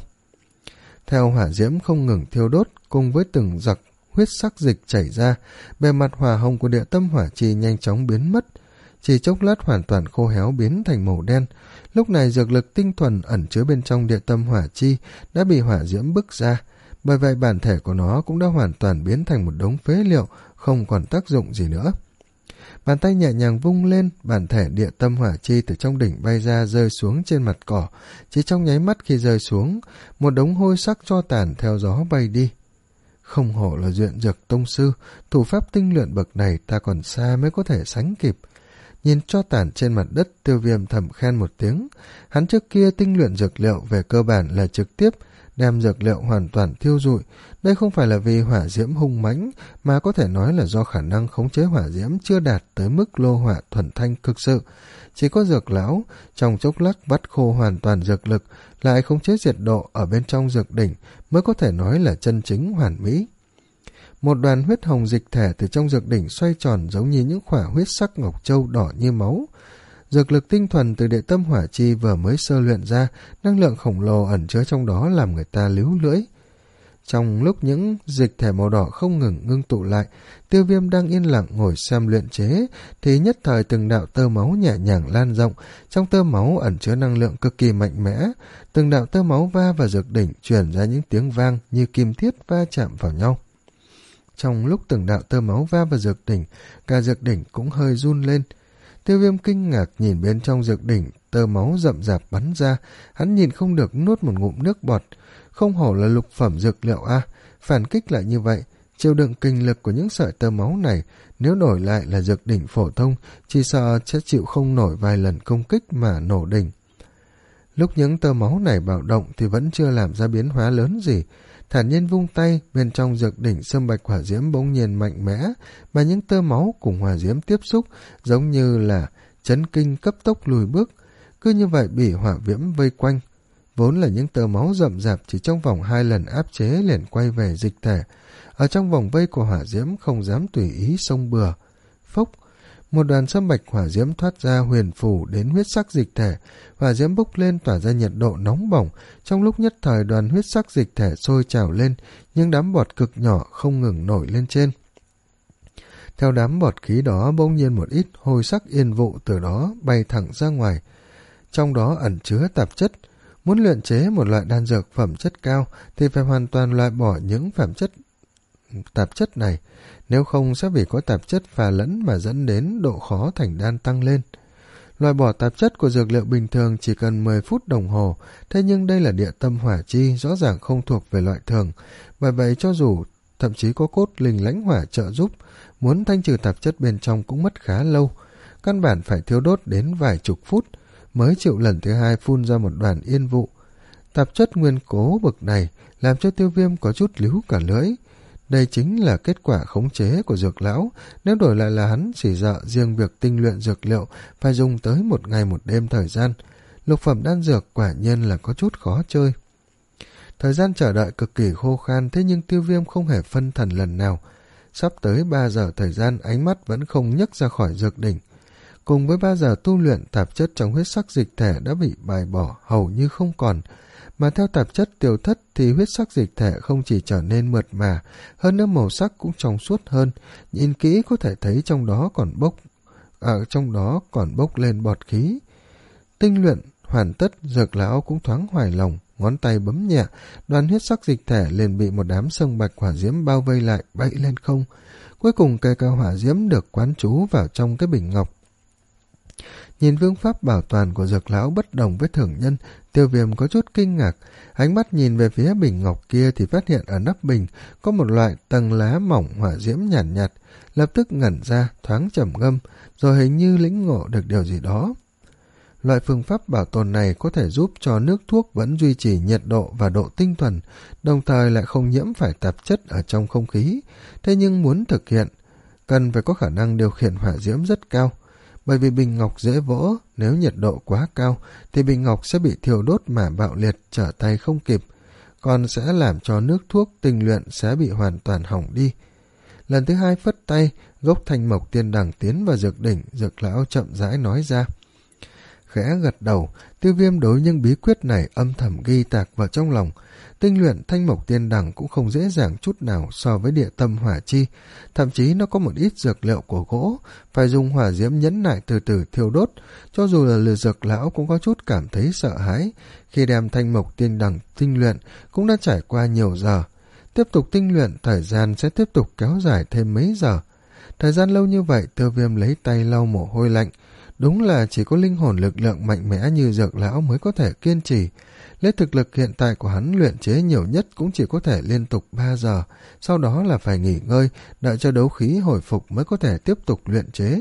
Theo hỏa diễm không ngừng thiêu đốt, cùng với từng giọt huyết sắc dịch chảy ra, bề mặt hỏa hồng của địa tâm hỏa chi nhanh chóng biến mất, chỉ chốc lát hoàn toàn khô héo biến thành màu đen. Lúc này dược lực tinh thuần ẩn chứa bên trong địa tâm hỏa chi đã bị hỏa diễm bức ra, bởi vậy bản thể của nó cũng đã hoàn toàn biến thành một đống phế liệu, không còn tác dụng gì nữa. Bàn tay nhẹ nhàng vung lên, bản thể địa tâm hỏa chi từ trong đỉnh bay ra rơi xuống trên mặt cỏ. Chỉ trong nháy mắt khi rơi xuống, một đống hôi sắc tro tàn theo gió bay đi. Không hổ là Duyện Dược tông sư, thủ pháp tinh luyện bậc này ta còn xa mới có thể sánh kịp. Nhìn tro tàn trên mặt đất, Tiêu Viêm thầm khen một tiếng. Hắn trước kia tinh luyện dược liệu về cơ bản là trực tiếp đem dược liệu hoàn toàn thiêu rụi. Đây không phải là vì hỏa diễm hung mãnh, mà có thể nói là do khả năng khống chế hỏa diễm chưa đạt tới mức lô hỏa thuần thanh thực sự. Chỉ có Dược lão trong chốc lát vắt khô hoàn toàn dược lực, lại khống chế diệt độ ở bên trong dược đỉnh mới có thể nói là chân chính hoàn mỹ. Một đoàn huyết hồng dịch thể từ trong dược đỉnh xoay tròn giống như những khỏa huyết sắc ngọc châu đỏ như máu. Dược lực tinh thuần từ địa tâm hỏa chi vừa mới sơ luyện ra, năng lượng khổng lồ ẩn chứa trong đó làm người ta líu lưỡi. Trong lúc những dịch thể màu đỏ không ngừng ngưng tụ lại, Tiêu Viêm đang yên lặng ngồi xem luyện chế, thì nhất thời từng đạo tơ máu nhẹ nhàng lan rộng, trong tơ máu ẩn chứa năng lượng cực kỳ mạnh mẽ, từng đạo tơ máu va vào dược đỉnh truyền ra những tiếng vang như kim thiết va chạm vào nhau. Trong lúc từng đạo tơ máu va vào dược đỉnh, cả dược đỉnh cũng hơi run lên. Tiêu Viêm kinh ngạc nhìn bên trong dược đỉnh, tơ máu rậm rạp bắn ra, hắn nhìn không được nuốt một ngụm nước bọt. Không hổ là lục phẩm dược liệu a, à, phản kích lại như vậy, chịu đựng kinh lực của những sợi tơ máu này, nếu đổi lại là dược đỉnh phổ thông, chỉ sợ sẽ chịu không nổi vài lần công kích mà nổ đỉnh. Lúc những tơ máu này bạo động thì vẫn chưa làm ra biến hóa lớn gì. Thản nhiên vung tay, bên trong dược đỉnh sâm bạch hỏa diễm bỗng nhiên mạnh mẽ, mà những tơ máu cùng hỏa diễm tiếp xúc giống như là chấn kinh cấp tốc lùi bước, cứ như vậy bị hỏa viễm vây quanh. Vốn là những tơ máu rậm rạp chỉ trong vòng hai lần áp chế liền quay về dịch thể. Ở trong vòng vây của hỏa diễm không dám tùy ý xông bừa. Phốc, một đoàn sâm bạch hỏa diễm thoát ra huyền phủ đến huyết sắc dịch thể. Hỏa diễm bốc lên tỏa ra nhiệt độ nóng bỏng. Trong lúc nhất thời đoàn huyết sắc dịch thể sôi trào lên, nhưng đám bọt cực nhỏ không ngừng nổi lên trên. Theo đám bọt khí đó bỗng nhiên một ít hồi sắc yên vụ từ đó bay thẳng ra ngoài. Trong đó ẩn chứa tạp chất. Muốn luyện chế một loại đan dược phẩm chất cao thì phải hoàn toàn loại bỏ những phẩm chất tạp chất này, nếu không sẽ vì có tạp chất pha lẫn mà dẫn đến độ khó thành đan tăng lên. Loại bỏ tạp chất của dược liệu bình thường chỉ cần mười phút đồng hồ, thế nhưng đây là địa tâm hỏa chi, rõ ràng không thuộc về loại thường, bởi vậy cho dù thậm chí có cốt linh lãnh hỏa trợ giúp, muốn thanh trừ tạp chất bên trong cũng mất khá lâu, căn bản phải thiêu đốt đến vài chục phút, mới chịu lần thứ hai phun ra một đoàn yên vụ. Tạp chất nguyên cố bực này làm cho Tiêu Viêm có chút líu cả lưỡi. Đây chính là kết quả khống chế của dược lão, nếu đổi lại là hắn chỉ sợ riêng việc tinh luyện dược liệu phải dùng tới một ngày một đêm thời gian. Lục phẩm đan dược quả nhiên là có chút khó chơi. Thời gian chờ đợi cực kỳ khô khan, thế nhưng Tiêu Viêm không hề phân thần lần nào. Sắp tới ba giờ thời gian, ánh mắt vẫn không nhấc ra khỏi dược đỉnh. Cùng với ba giờ tu luyện, tạp chất trong huyết sắc dịch thể đã bị bài bỏ hầu như không còn, mà theo tạp chất tiêu thất thì huyết sắc dịch thể không chỉ trở nên mượt mà, hơn nữa màu sắc cũng trong suốt hơn, nhìn kỹ có thể thấy trong đó còn bốc ở trong đó còn bốc lên bọt khí. Tinh luyện hoàn tất, dược lão cũng thoáng hoài lòng, ngón tay bấm nhẹ, đoàn huyết sắc dịch thể liền bị một đám sông bạch hỏa diễm bao vây lại, bay lên không. Cuối cùng cây cao hỏa diễm được quán trú vào trong cái bình ngọc. Nhìn phương pháp bảo toàn của Dược lão bất đồng với thường nhân, Tiêu Viêm có chút kinh ngạc. Ánh mắt nhìn về phía bình ngọc kia thì phát hiện ở nắp bình có một loại tầng lá mỏng hỏa diễm nhàn nhạt, nhạt, lập tức ngẩn ra, thoáng trầm ngâm, rồi hình như lĩnh ngộ được điều gì đó. Loại phương pháp bảo tồn này có thể giúp cho nước thuốc vẫn duy trì nhiệt độ và độ tinh thuần, đồng thời lại không nhiễm phải tạp chất ở trong không khí. Thế nhưng muốn thực hiện, cần phải có khả năng điều khiển hỏa diễm rất cao. Bởi vì bình ngọc dễ vỡ, nếu nhiệt độ quá cao thì bình ngọc sẽ bị thiêu đốt mà bạo liệt, trở tay không kịp, còn sẽ làm cho nước thuốc tinh luyện sẽ bị hoàn toàn hỏng đi. Lần thứ hai phất tay, gốc thanh mộc tiên đằng tiến vào dược đỉnh, Dược lão chậm rãi nói ra. Khẽ gật đầu, Tiêu Viêm đối những bí quyết này âm thầm ghi tạc vào trong lòng. Tinh luyện thanh mộc tiên đằng cũng không dễ dàng chút nào so với địa tâm hỏa chi, thậm chí nó có một ít dược liệu của gỗ, phải dùng hỏa diễm nhẫn nại từ từ thiêu đốt. Cho dù là lừa Dược lão cũng có chút cảm thấy sợ hãi. Khi đem thanh mộc tiên đằng tinh luyện cũng đã trải qua nhiều giờ. Tiếp tục tinh luyện, thời gian sẽ tiếp tục kéo dài thêm mấy giờ. Thời gian lâu như vậy, Tiêu Viêm lấy tay lau mồ hôi lạnh. Đúng là chỉ có linh hồn lực lượng mạnh mẽ như Dược lão mới có thể kiên trì. Lấy thực lực hiện tại của hắn, luyện chế nhiều nhất cũng chỉ có thể liên tục ba giờ, sau đó là phải nghỉ ngơi, đợi cho đấu khí hồi phục mới có thể tiếp tục luyện chế.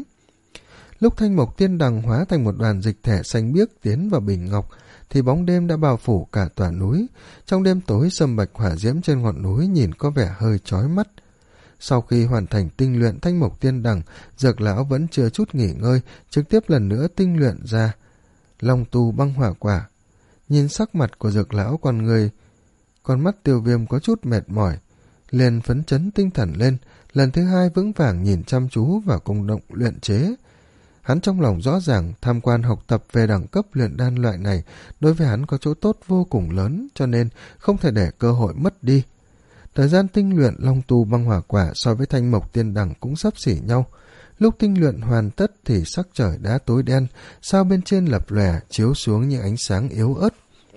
Lúc thanh mộc tiên đằng hóa thành một đoàn dịch thể xanh biếc tiến vào bình ngọc, thì bóng đêm đã bao phủ cả tòa núi. Trong đêm tối, sâm bạch hỏa diễm trên ngọn núi nhìn có vẻ hơi chói mắt. Sau khi hoàn thành tinh luyện thanh mộc tiên đằng, Dược lão vẫn chưa chút nghỉ ngơi, trực tiếp lần nữa tinh luyện ra long tu băng hỏa quả. Nhìn sắc mặt của Dược lão, con người con mắt Tiêu Viêm có chút mệt mỏi, liền phấn chấn tinh thần lên, lần thứ hai vững vàng nhìn chăm chú vào công động luyện chế. Hắn trong lòng rõ ràng tham quan học tập về đẳng cấp luyện đan loại này đối với hắn có chỗ tốt vô cùng lớn, cho nên không thể để cơ hội mất đi. Thời gian tinh luyện long tu băng hỏa quả so với thanh mộc tiên đằng cũng xấp xỉ nhau. Lúc tinh luyện hoàn tất thì sắc trời đã tối đen, sao bên trên lập lòe chiếu xuống những ánh sáng yếu ớt.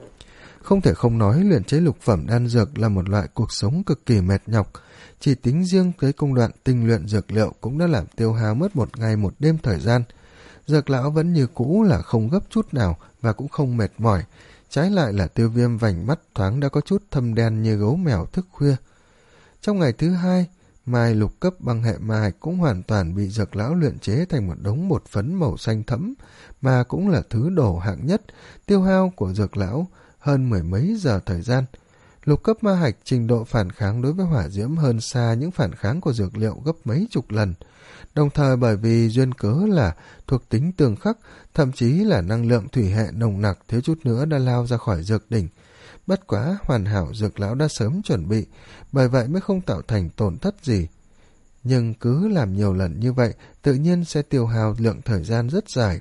Không thể không nói luyện chế lục phẩm đan dược là một loại cuộc sống cực kỳ mệt nhọc. Chỉ tính riêng tới công đoạn tinh luyện dược liệu cũng đã làm tiêu hao mất một ngày một đêm thời gian. Dược lão vẫn như cũ là không gấp chút nào và cũng không mệt mỏi. Trái lại là Tiêu Viêm vành mắt thoáng đã có chút thâm đen như gấu mèo thức khuya. Trong ngày thứ hai, mai lục cấp băng hệ ma hạch cũng hoàn toàn bị Dược lão luyện chế thành một đống bột phấn màu xanh thẫm, mà cũng là thứ đồ hạng nhất, tiêu hao của Dược lão hơn mười mấy giờ thời gian. Lục cấp ma hạch trình độ phản kháng đối với hỏa diễm hơn xa những phản kháng của dược liệu gấp mấy chục lần. Đồng thời bởi vì duyên cớ là thuộc tính tương khắc, thậm chí là năng lượng thủy hệ nồng nặc, thiếu chút nữa đã lao ra khỏi dược đỉnh. Bất quá hoàn hảo Dược lão đã sớm chuẩn bị, bởi vậy mới không tạo thành tổn thất gì. Nhưng cứ làm nhiều lần như vậy, tự nhiên sẽ tiêu hao lượng thời gian rất dài.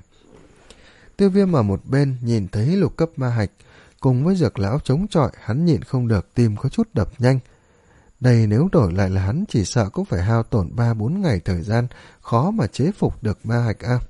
Tiêu Viêm ở một bên nhìn thấy lục cấp ma hạch cùng với Dược lão chống chọi, hắn nhịn không được, tim có chút đập nhanh. Đây nếu đổi lại là hắn chỉ sợ cũng phải hao tổn ba bốn ngày thời gian, khó mà chế phục được ma hạch a.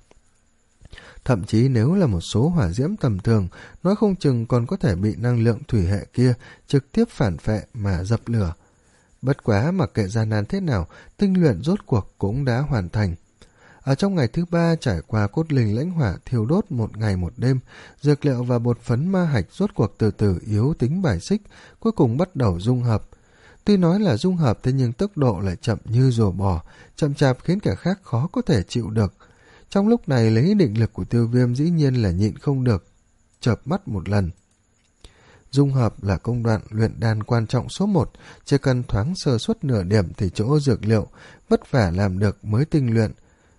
Thậm chí nếu là một số hỏa diễm tầm thường, nói không chừng còn có thể bị năng lượng thủy hệ kia trực tiếp phản phệ mà dập lửa. Bất quá mặc kệ gian nan thế nào, tinh luyện rốt cuộc cũng đã hoàn thành. Ở trong ngày thứ ba trải qua cốt linh lãnh hỏa thiêu đốt một ngày một đêm, dược liệu và bột phấn ma hạch rốt cuộc từ từ yếu tính bài xích, cuối cùng bắt đầu dung hợp. Tuy nói là dung hợp thế nhưng tốc độ lại chậm như rùa bò, chậm chạp khiến kẻ khác khó có thể chịu được. Trong lúc này lấy định lực của Tiêu Viêm dĩ nhiên là nhịn không được, chợp mắt một lần. Dung hợp là công đoạn luyện đan quan trọng số một, chỉ cần thoáng sơ suất nửa điểm thì chỗ dược liệu vất vả làm được mới tinh luyện,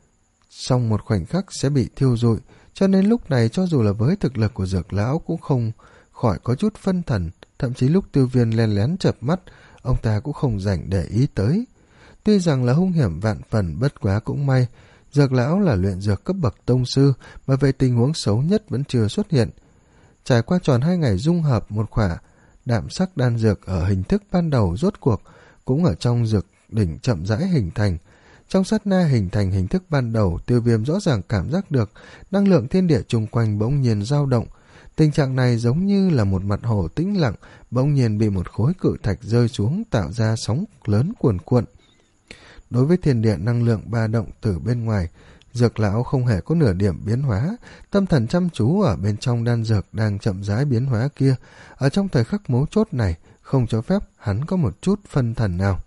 xong một khoảnh khắc sẽ bị thiêu rụi, cho nên lúc này cho dù là với thực lực của Dược lão cũng không khỏi có chút phân thần, thậm chí lúc Tiêu Viêm len lén chợp mắt, ông ta cũng không rảnh để ý tới. Tuy rằng là hung hiểm vạn phần, bất quá cũng may, Dược lão là luyện dược cấp bậc tông sư, mà về tình huống xấu nhất vẫn chưa xuất hiện. Trải qua tròn hai ngày dung hợp, một khỏa đạm sắc đan dược ở hình thức ban đầu rốt cuộc cũng ở trong dược đỉnh chậm rãi hình thành. Trong sát na hình thành hình thức ban đầu, Tiêu Viêm rõ ràng cảm giác được năng lượng thiên địa chung quanh bỗng nhiên dao động. Tình trạng này giống như là một mặt hồ tĩnh lặng bỗng nhiên bị một khối cự thạch rơi xuống, tạo ra sóng lớn cuồn cuộn. Đối với thiên địa năng lượng ba động từ bên ngoài, Dược lão không hề có nửa điểm biến hóa, tâm thần chăm chú ở bên trong đan dược đang chậm rãi biến hóa kia. Ở trong thời khắc mấu chốt này, không cho phép hắn có một chút phân thần nào.